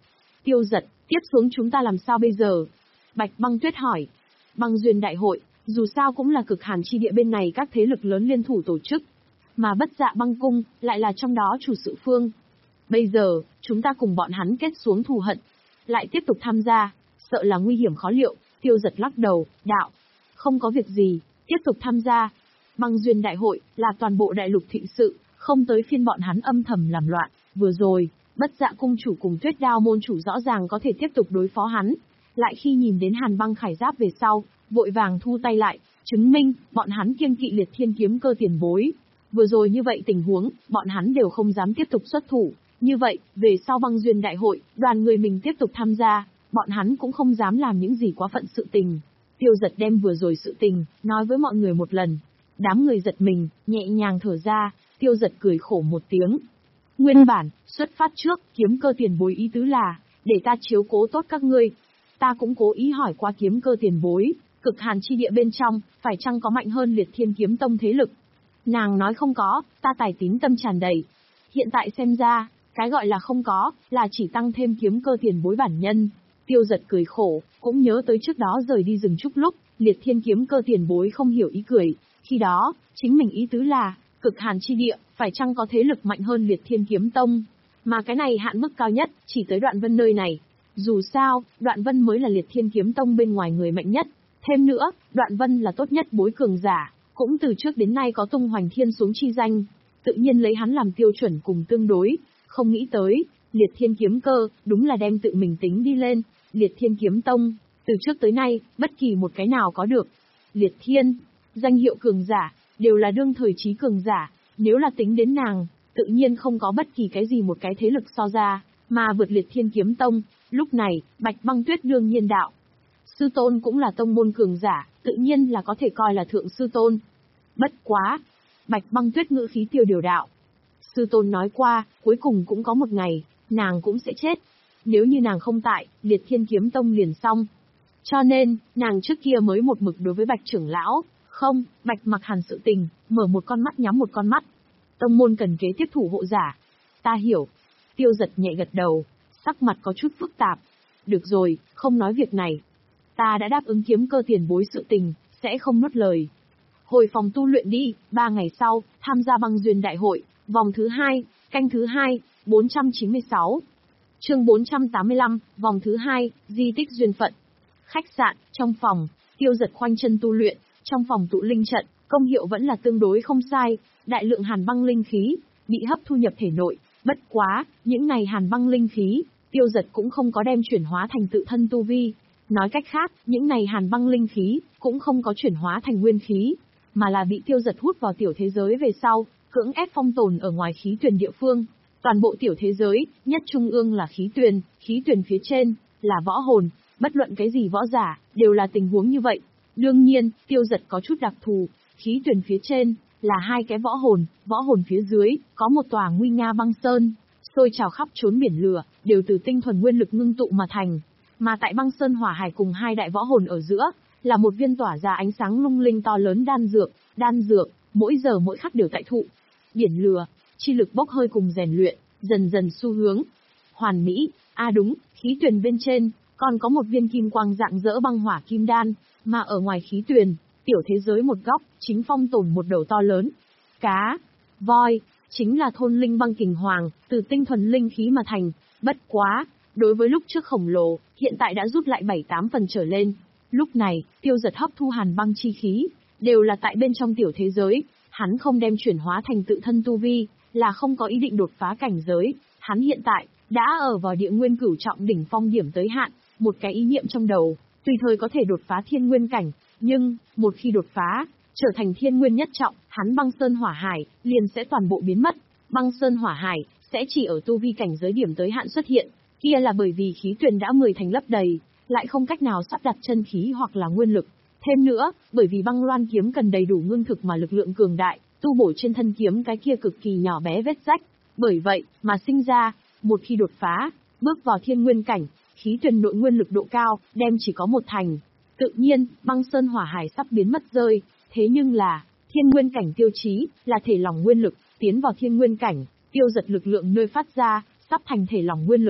Tiêu Giật, tiếp xuống chúng ta làm sao bây giờ? Bạch Băng Tuyết hỏi. Băng duyên đại hội, dù sao cũng là cực hàn chi địa bên này các thế lực lớn liên thủ tổ chức. Mà Bất Dạ Băng Cung, lại là trong đó chủ sự phương. Bây giờ, chúng ta cùng bọn hắn kết xuống thù hận. Lại tiếp tục tham gia, sợ là nguy hiểm khó liệu. Tiêu Giật lắc đầu, đạo. Không có việc gì, tiếp tục tham gia. Băng duyên đại hội, là toàn bộ đại lục thịnh sự, không tới phiên bọn hắn âm thầm làm loạn. Vừa rồi, Bất Dạ cung chủ cùng Tuyết Đao môn chủ rõ ràng có thể tiếp tục đối phó hắn. Lại khi nhìn đến Hàn Băng khải giáp về sau, vội vàng thu tay lại, chứng minh, bọn hắn kiêng kỵ Liệt Thiên kiếm cơ tiền bối. Vừa rồi như vậy tình huống, bọn hắn đều không dám tiếp tục xuất thủ. Như vậy, về sau băng duyên đại hội, đoàn người mình tiếp tục tham gia, bọn hắn cũng không dám làm những gì quá phận sự tình. Tiêu Giật đem vừa rồi sự tình, nói với mọi người một lần. Đám người giật mình, nhẹ nhàng thở ra, Tiêu Giật cười khổ một tiếng. Nguyên bản, xuất phát trước, kiếm cơ tiền bối ý tứ là, để ta chiếu cố tốt các ngươi. Ta cũng cố ý hỏi qua kiếm cơ tiền bối, cực hàn chi địa bên trong, phải chăng có mạnh hơn Liệt Thiên kiếm tông thế lực? Nàng nói không có, ta tài tín tâm tràn đầy. Hiện tại xem ra, cái gọi là không có, là chỉ tăng thêm kiếm cơ tiền bối bản nhân. Tiêu Giật cười khổ, cũng nhớ tới trước đó rời đi rừng trúc lúc, Liệt Thiên kiếm cơ tiền bối không hiểu ý cười. Khi đó, chính mình ý tứ là, cực hàn chi địa, phải chăng có thế lực mạnh hơn Liệt Thiên kiếm tông? Mà cái này hạn mức cao nhất, chỉ tới Đoạn Vân nơi này. Dù sao, Đoạn Vân mới là Liệt Thiên kiếm tông bên ngoài người mạnh nhất. Thêm nữa, Đoạn Vân là tốt nhất bối cường giả, cũng từ trước đến nay có tung hoành thiên xuống chi danh. Tự nhiên lấy hắn làm tiêu chuẩn cùng tương đối. Không nghĩ tới, Liệt Thiên kiếm cơ, đúng là đem tự mình tính đi lên. Liệt Thiên kiếm tông, từ trước tới nay, bất kỳ một cái nào có được. Liệt Thiên, danh hiệu cường giả, đều là đương thời trí cường giả. Nếu là tính đến nàng, tự nhiên không có bất kỳ cái gì một cái thế lực so ra, mà vượt Liệt Thiên kiếm tông. Lúc này, Bạch Băng Tuyết đương nhiên đạo. Sư tôn cũng là tông môn cường giả, tự nhiên là có thể coi là thượng sư tôn. Bất quá. Bạch Băng Tuyết ngữ khí tiêu điều đạo. Sư tôn nói qua, cuối cùng cũng có một ngày, nàng cũng sẽ chết. Nếu như nàng không tại, Liệt Thiên kiếm tông liền xong. Cho nên, nàng trước kia mới một mực đối với Bạch trưởng lão, không, Bạch Mặc Hàn sự tình, mở một con mắt nhắm một con mắt. Tông môn cần kế tiếp thủ hộ giả. Ta hiểu. Tiêu Giật nhẹ gật đầu, sắc mặt có chút phức tạp. Được rồi, không nói việc này. Ta đã đáp ứng kiếm cơ tiền bối sự tình, sẽ không nuốt lời. Hồi phòng tu luyện đi, ba ngày sau, tham gia băng duyên đại hội, vòng thứ hai, canh thứ hai, bốn trăm chín mươi sáu. Chương bốn trăm tám mươi lăm, vòng thứ hai, di tích duyên phận. Khách sạn, trong phòng, Tiêu Giật khoanh chân tu luyện, trong phòng tụ linh trận, công hiệu vẫn là tương đối không sai, đại lượng hàn băng linh khí, bị hấp thu nhập thể nội, bất quá, những này hàn băng linh khí, Tiêu Giật cũng không có đem chuyển hóa thành tự thân tu vi. Nói cách khác, những này hàn băng linh khí, cũng không có chuyển hóa thành nguyên khí, mà là bị Tiêu Giật hút vào tiểu thế giới về sau, cưỡng ép phong tồn ở ngoài khí tuyền địa phương. Toàn bộ tiểu thế giới, nhất trung ương là khí tuyền, khí tuyền phía trên, là võ hồn, bất luận cái gì võ giả, đều là tình huống như vậy. Đương nhiên, Tiêu Giật có chút đặc thù, khí tuyền phía trên, là hai cái võ hồn, võ hồn phía dưới, có một tòa nguy nga băng sơn, sôi trào khắp trốn biển lửa, đều từ tinh thuần nguyên lực ngưng tụ mà thành. Mà tại băng sơn hỏa hải cùng hai đại võ hồn ở giữa, là một viên tỏa ra ánh sáng lung linh to lớn đan dược, đan dược, mỗi giờ mỗi khắc đều tại thụ. Biển lửa, chi lực bốc hơi cùng rèn luyện, dần dần xu hướng. Hoàn mỹ, a à đúng, khí tuyền bên trên, còn có một viên kim quang dạng dỡ băng hỏa kim đan, mà ở ngoài khí tuyền, tiểu thế giới một góc, chính phong tồn một đầu to lớn. Cá, voi, chính là thôn linh băng kình hoàng, từ tinh thuần linh khí mà thành, bất quá. Đối với lúc trước khổng lồ, hiện tại đã rút lại bảy tám phần trở lên. Lúc này, Tiêu Giật hấp thu hàn băng chi khí, đều là tại bên trong tiểu thế giới, hắn không đem chuyển hóa thành tự thân tu vi, là không có ý định đột phá cảnh giới. Hắn hiện tại, đã ở vào địa nguyên cửu trọng đỉnh phong điểm tới hạn, một cái ý niệm trong đầu, tùy thời có thể đột phá thiên nguyên cảnh, nhưng, một khi đột phá, trở thành thiên nguyên nhất trọng, hắn băng sơn hỏa hải, liền sẽ toàn bộ biến mất. Băng sơn hỏa hải, sẽ chỉ ở tu vi cảnh giới điểm tới hạn xuất hiện. Kia là bởi vì khí tuyền đã mười thành lấp đầy, lại không cách nào sắp đặt chân khí hoặc là nguyên lực. Thêm nữa, bởi vì băng loan kiếm cần đầy đủ ngưng thực mà lực lượng cường đại, tu bổ trên thân kiếm cái kia cực kỳ nhỏ bé vết rách. Bởi vậy, mà sinh ra, một khi đột phá, bước vào thiên nguyên cảnh, khí tuyền nội nguyên lực độ cao, đem chỉ có một thành. Tự nhiên, băng sơn hỏa hải sắp biến mất rơi, thế nhưng là, thiên nguyên cảnh tiêu chí, là thể lỏng nguyên lực, tiến vào thiên nguyên cảnh, Tiêu Giật lực lượng nơi phát ra, sắp thành thể lỏng nguyên lực.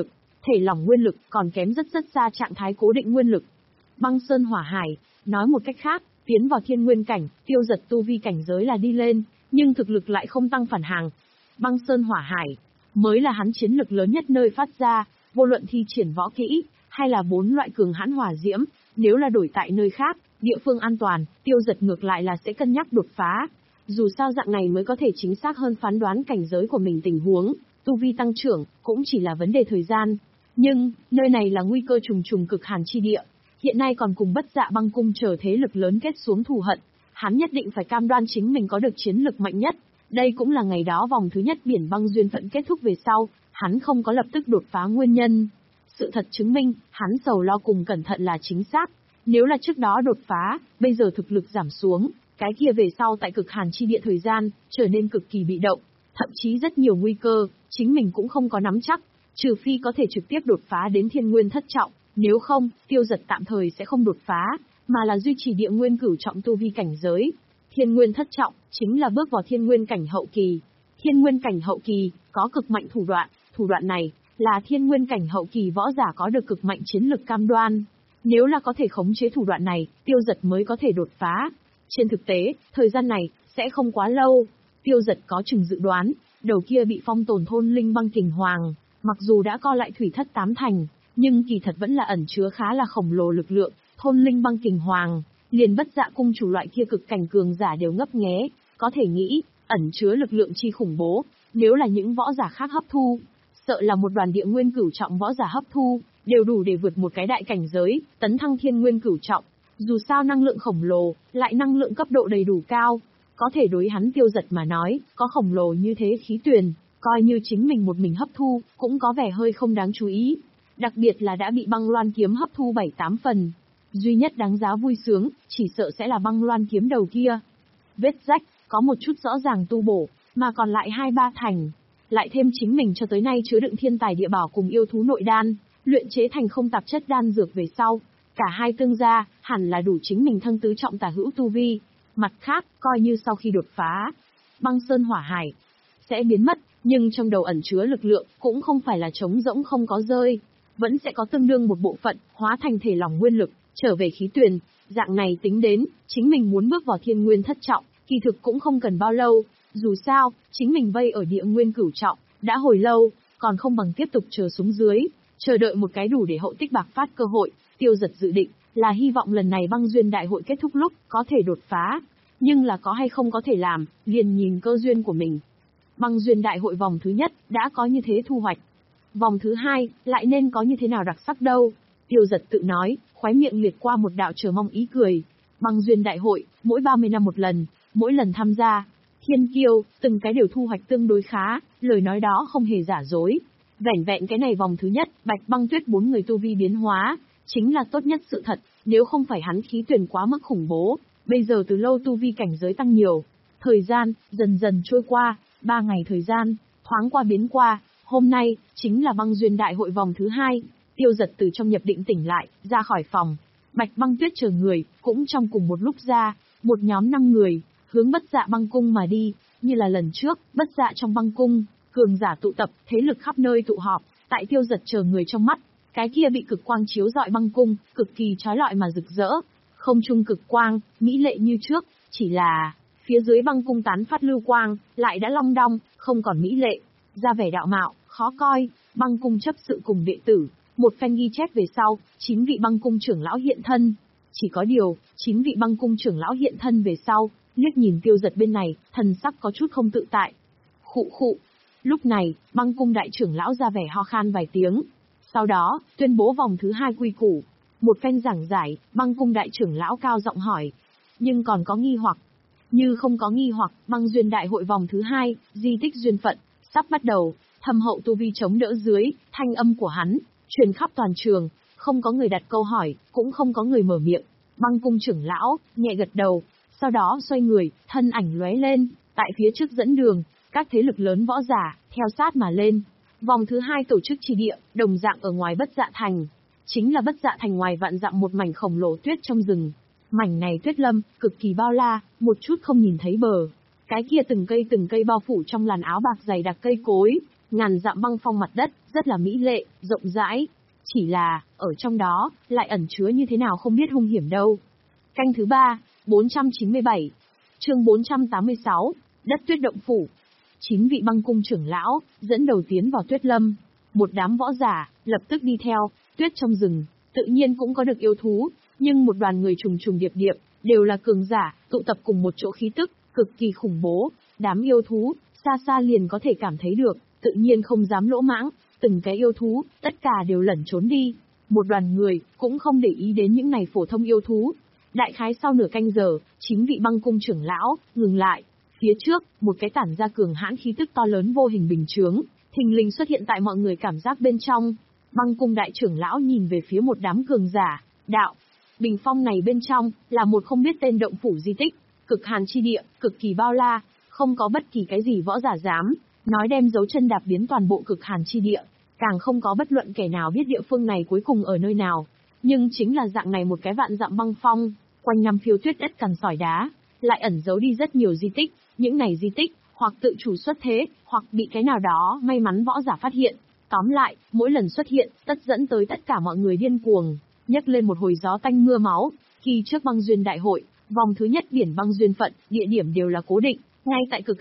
thể lỏng nguyên lực còn kém rất rất xa trạng thái cố định nguyên lực. Băng sơn hỏa hải, nói một cách khác, tiến vào thiên nguyên cảnh, Tiêu Dật tu vi cảnh giới là đi lên, nhưng thực lực lại không tăng phản hàng. Băng sơn hỏa hải, mới là hắn chiến lực lớn nhất nơi phát ra, vô luận thi triển võ kỹ, hay là bốn loại cường hãn hỏa diễm, nếu là đổi tại nơi khác, địa phương an toàn, Tiêu Dật ngược lại là sẽ cân nhắc đột phá. Dù sao dạng này mới có thể chính xác hơn phán đoán cảnh giới của mình tình huống, tu vi tăng trưởng, cũng chỉ là vấn đề thời gian. Nhưng, nơi này là nguy cơ trùng trùng cực hàn chi địa, hiện nay còn cùng Bất Dạ Băng Cung chờ thế lực lớn kết xuống thù hận, hắn nhất định phải cam đoan chính mình có được chiến lực mạnh nhất. Đây cũng là ngày đó vòng thứ nhất biển băng duyên phận kết thúc về sau, hắn không có lập tức đột phá nguyên nhân. Sự thật chứng minh, hắn sầu lo cùng cẩn thận là chính xác. Nếu là trước đó đột phá, bây giờ thực lực giảm xuống, cái kia về sau tại cực hàn chi địa thời gian, trở nên cực kỳ bị động, thậm chí rất nhiều nguy cơ, chính mình cũng không có nắm chắc, trừ phi có thể trực tiếp đột phá đến thiên nguyên thất trọng, nếu không, Tiêu Dật tạm thời sẽ không đột phá, mà là duy trì địa nguyên cửu trọng tu vi cảnh giới. Thiên nguyên thất trọng, chính là bước vào thiên nguyên cảnh hậu kỳ. Thiên nguyên cảnh hậu kỳ, có cực mạnh thủ đoạn, thủ đoạn này, là thiên nguyên cảnh hậu kỳ võ giả có được cực mạnh chiến lực cam đoan. Nếu là có thể khống chế thủ đoạn này, Tiêu Dật mới có thể đột phá. Trên thực tế, thời gian này, sẽ không quá lâu. Tiêu Dật có chừng dự đoán, đầu kia bị phong tồn thôn linh băng kình hoàng, mặc dù đã co lại thủy thất tám thành, nhưng kỳ thật vẫn là ẩn chứa khá là khổng lồ lực lượng. Thôn linh băng kình hoàng, liền Bất Dạ cung chủ loại kia cực cảnh cường giả đều ngấp nghé, có thể nghĩ, ẩn chứa lực lượng chi khủng bố, nếu là những võ giả khác hấp thu, sợ là một đoàn địa nguyên cửu trọng võ giả hấp thu, đều đủ để vượt một cái đại cảnh giới, tấn thăng thiên nguyên cửu trọng. Dù sao năng lượng khổng lồ, lại năng lượng cấp độ đầy đủ cao, có thể đối hắn Tiêu Dật mà nói, có khổng lồ như thế khí tuyền, coi như chính mình một mình hấp thu, cũng có vẻ hơi không đáng chú ý. Đặc biệt là đã bị băng loan kiếm hấp thu bảy tám phần. Duy nhất đáng giá vui sướng, chỉ sợ sẽ là băng loan kiếm đầu kia. Vết rách, có một chút rõ ràng tu bổ, mà còn lại hai ba thành. Lại thêm chính mình cho tới nay chứa đựng thiên tài địa bảo cùng yêu thú nội đan, luyện chế thành không tạp chất đan dược về sau. Cả hai tương gia, hẳn là đủ chính mình thăng tứ trọng tả hữu tu vi. Mặt khác, coi như sau khi đột phá, băng sơn hỏa hải sẽ biến mất, nhưng trong đầu ẩn chứa lực lượng cũng không phải là trống rỗng không có rơi, vẫn sẽ có tương đương một bộ phận hóa thành thể lỏng nguyên lực, trở về khí tuyền. Dạng này tính đến, chính mình muốn bước vào thiên nguyên thất trọng, kỳ thực cũng không cần bao lâu. Dù sao, chính mình vây ở địa nguyên cửu trọng, đã hồi lâu, còn không bằng tiếp tục chờ xuống dưới, chờ đợi một cái đủ để hậu tích bạc phát cơ hội. Tiêu Dật dự định, là hy vọng lần này băng duyên đại hội kết thúc lúc, có thể đột phá. Nhưng là có hay không có thể làm, liền nhìn cơ duyên của mình. Băng duyên đại hội vòng thứ nhất, đã có như thế thu hoạch. Vòng thứ hai, lại nên có như thế nào đặc sắc đâu. Tiêu Dật tự nói, khóe miệng liệt qua một đạo chờ mong ý cười. Băng duyên đại hội, mỗi ba mươi năm một lần, mỗi lần tham gia. Thiên kiêu, từng cái đều thu hoạch tương đối khá, lời nói đó không hề giả dối. Vẻn vẹn cái này vòng thứ nhất, Bạch Băng Tuyết bốn người tu vi biến hóa, chính là tốt nhất sự thật, nếu không phải hắn khí tuyển quá mức khủng bố, bây giờ từ lâu tu vi cảnh giới tăng nhiều. Thời gian, dần dần trôi qua, ba ngày thời gian, thoáng qua biến qua, hôm nay, chính là băng duyên đại hội vòng thứ hai. Tiêu Dật từ trong nhập định tỉnh lại, ra khỏi phòng. Bạch Băng Tuyết chờ người, cũng trong cùng một lúc ra, một nhóm năm người, hướng Bất Dạ Băng Cung mà đi, như là lần trước, Bất Dạ trong băng cung, cường giả tụ tập, thế lực khắp nơi tụ họp, tại Tiêu Dật chờ người trong mắt, cái kia bị cực quang chiếu rọi băng cung, cực kỳ chói lọi mà rực rỡ, không trung cực quang, mỹ lệ như trước, chỉ là phía dưới băng cung tán phát lưu quang, lại đã long đong, không còn mỹ lệ, ra vẻ đạo mạo, khó coi. Băng cung chấp sự cùng đệ tử, một phen ghi chép về sau, chín vị băng cung trưởng lão hiện thân. Chỉ có điều, chín vị băng cung trưởng lão hiện thân về sau, liếc nhìn Tiêu Dật bên này, thần sắc có chút không tự tại. Khụ khụ. Lúc này, băng cung đại trưởng lão ra vẻ ho khan vài tiếng. Sau đó, tuyên bố vòng thứ hai quy củ. Một phen giảng giải, băng cung đại trưởng lão cao giọng hỏi. Nhưng còn có nghi hoặc. Như không có nghi hoặc, băng duyên đại hội vòng thứ hai, di tích duyên phận, sắp bắt đầu. Thâm hậu tu vi chống đỡ dưới, thanh âm của hắn, truyền khắp toàn trường. Không có người đặt câu hỏi, cũng không có người mở miệng. Băng cung trưởng lão, nhẹ gật đầu. Sau đó xoay người, thân ảnh lóe lên, tại phía trước dẫn đường, các thế lực lớn võ giả, theo sát mà lên. Vòng thứ hai tổ chức chi địa, đồng dạng ở ngoài Bất Dạ Thành. Chính là Bất Dạ Thành ngoài vạn dặm một mảnh khổng lồ tuyết trong rừng. Mảnh này tuyết lâm, cực kỳ bao la, một chút không nhìn thấy bờ. Cái kia từng cây từng cây bao phủ trong làn áo bạc dày đặc cây cối, ngàn dặm băng phong mặt đất, rất là mỹ lệ, rộng rãi. Chỉ là, ở trong đó, lại ẩn chứa như thế nào không biết hung hiểm đâu. Canh thứ ba, bốn trăm chín mươi bảy. Chương bốn trăm tám mươi sáu, đất tuyết động phủ. Chín vị băng cung trưởng lão, dẫn đầu tiến vào tuyết lâm. Một đám võ giả, lập tức đi theo, tuyết trong rừng, tự nhiên cũng có được yêu thú, nhưng một đoàn người trùng trùng điệp điệp, đều là cường giả, tụ tập cùng một chỗ khí tức, cực kỳ khủng bố. Đám yêu thú, xa xa liền có thể cảm thấy được, tự nhiên không dám lỗ mãng, từng cái yêu thú, tất cả đều lẩn trốn đi. Một đoàn người, cũng không để ý đến những này phổ thông yêu thú. Đại khái sau nửa canh giờ, chín vị băng cung trưởng lão, ngừng lại. Phía trước, một cái tản ra cường hãn khí tức to lớn vô hình bình chướng, thình lình xuất hiện tại mọi người cảm giác bên trong. Băng cung đại trưởng lão nhìn về phía một đám cường giả, đạo. Bình phong này bên trong, là một không biết tên động phủ di tích, cực hàn chi địa, cực kỳ bao la, không có bất kỳ cái gì võ giả dám, nói đem dấu chân đạp biến toàn bộ cực hàn chi địa, càng không có bất luận kẻ nào biết địa phương này cuối cùng ở nơi nào. Nhưng chính là dạng này một cái vạn dặm băng phong, quanh năm phiêu tuyết đất cằn sỏi đá, lại ẩn giấu đi rất nhiều di tích, những này di tích, hoặc tự chủ xuất thế, hoặc bị cái nào đó may mắn võ giả phát hiện. Tóm lại, mỗi lần xuất hiện, tất dẫn tới tất cả mọi người điên cuồng, nhấc lên một hồi gió tanh mưa máu. Khi trước băng duyên đại hội, vòng thứ nhất biển băng duyên phận, địa điểm đều là cố định, ngay tại cực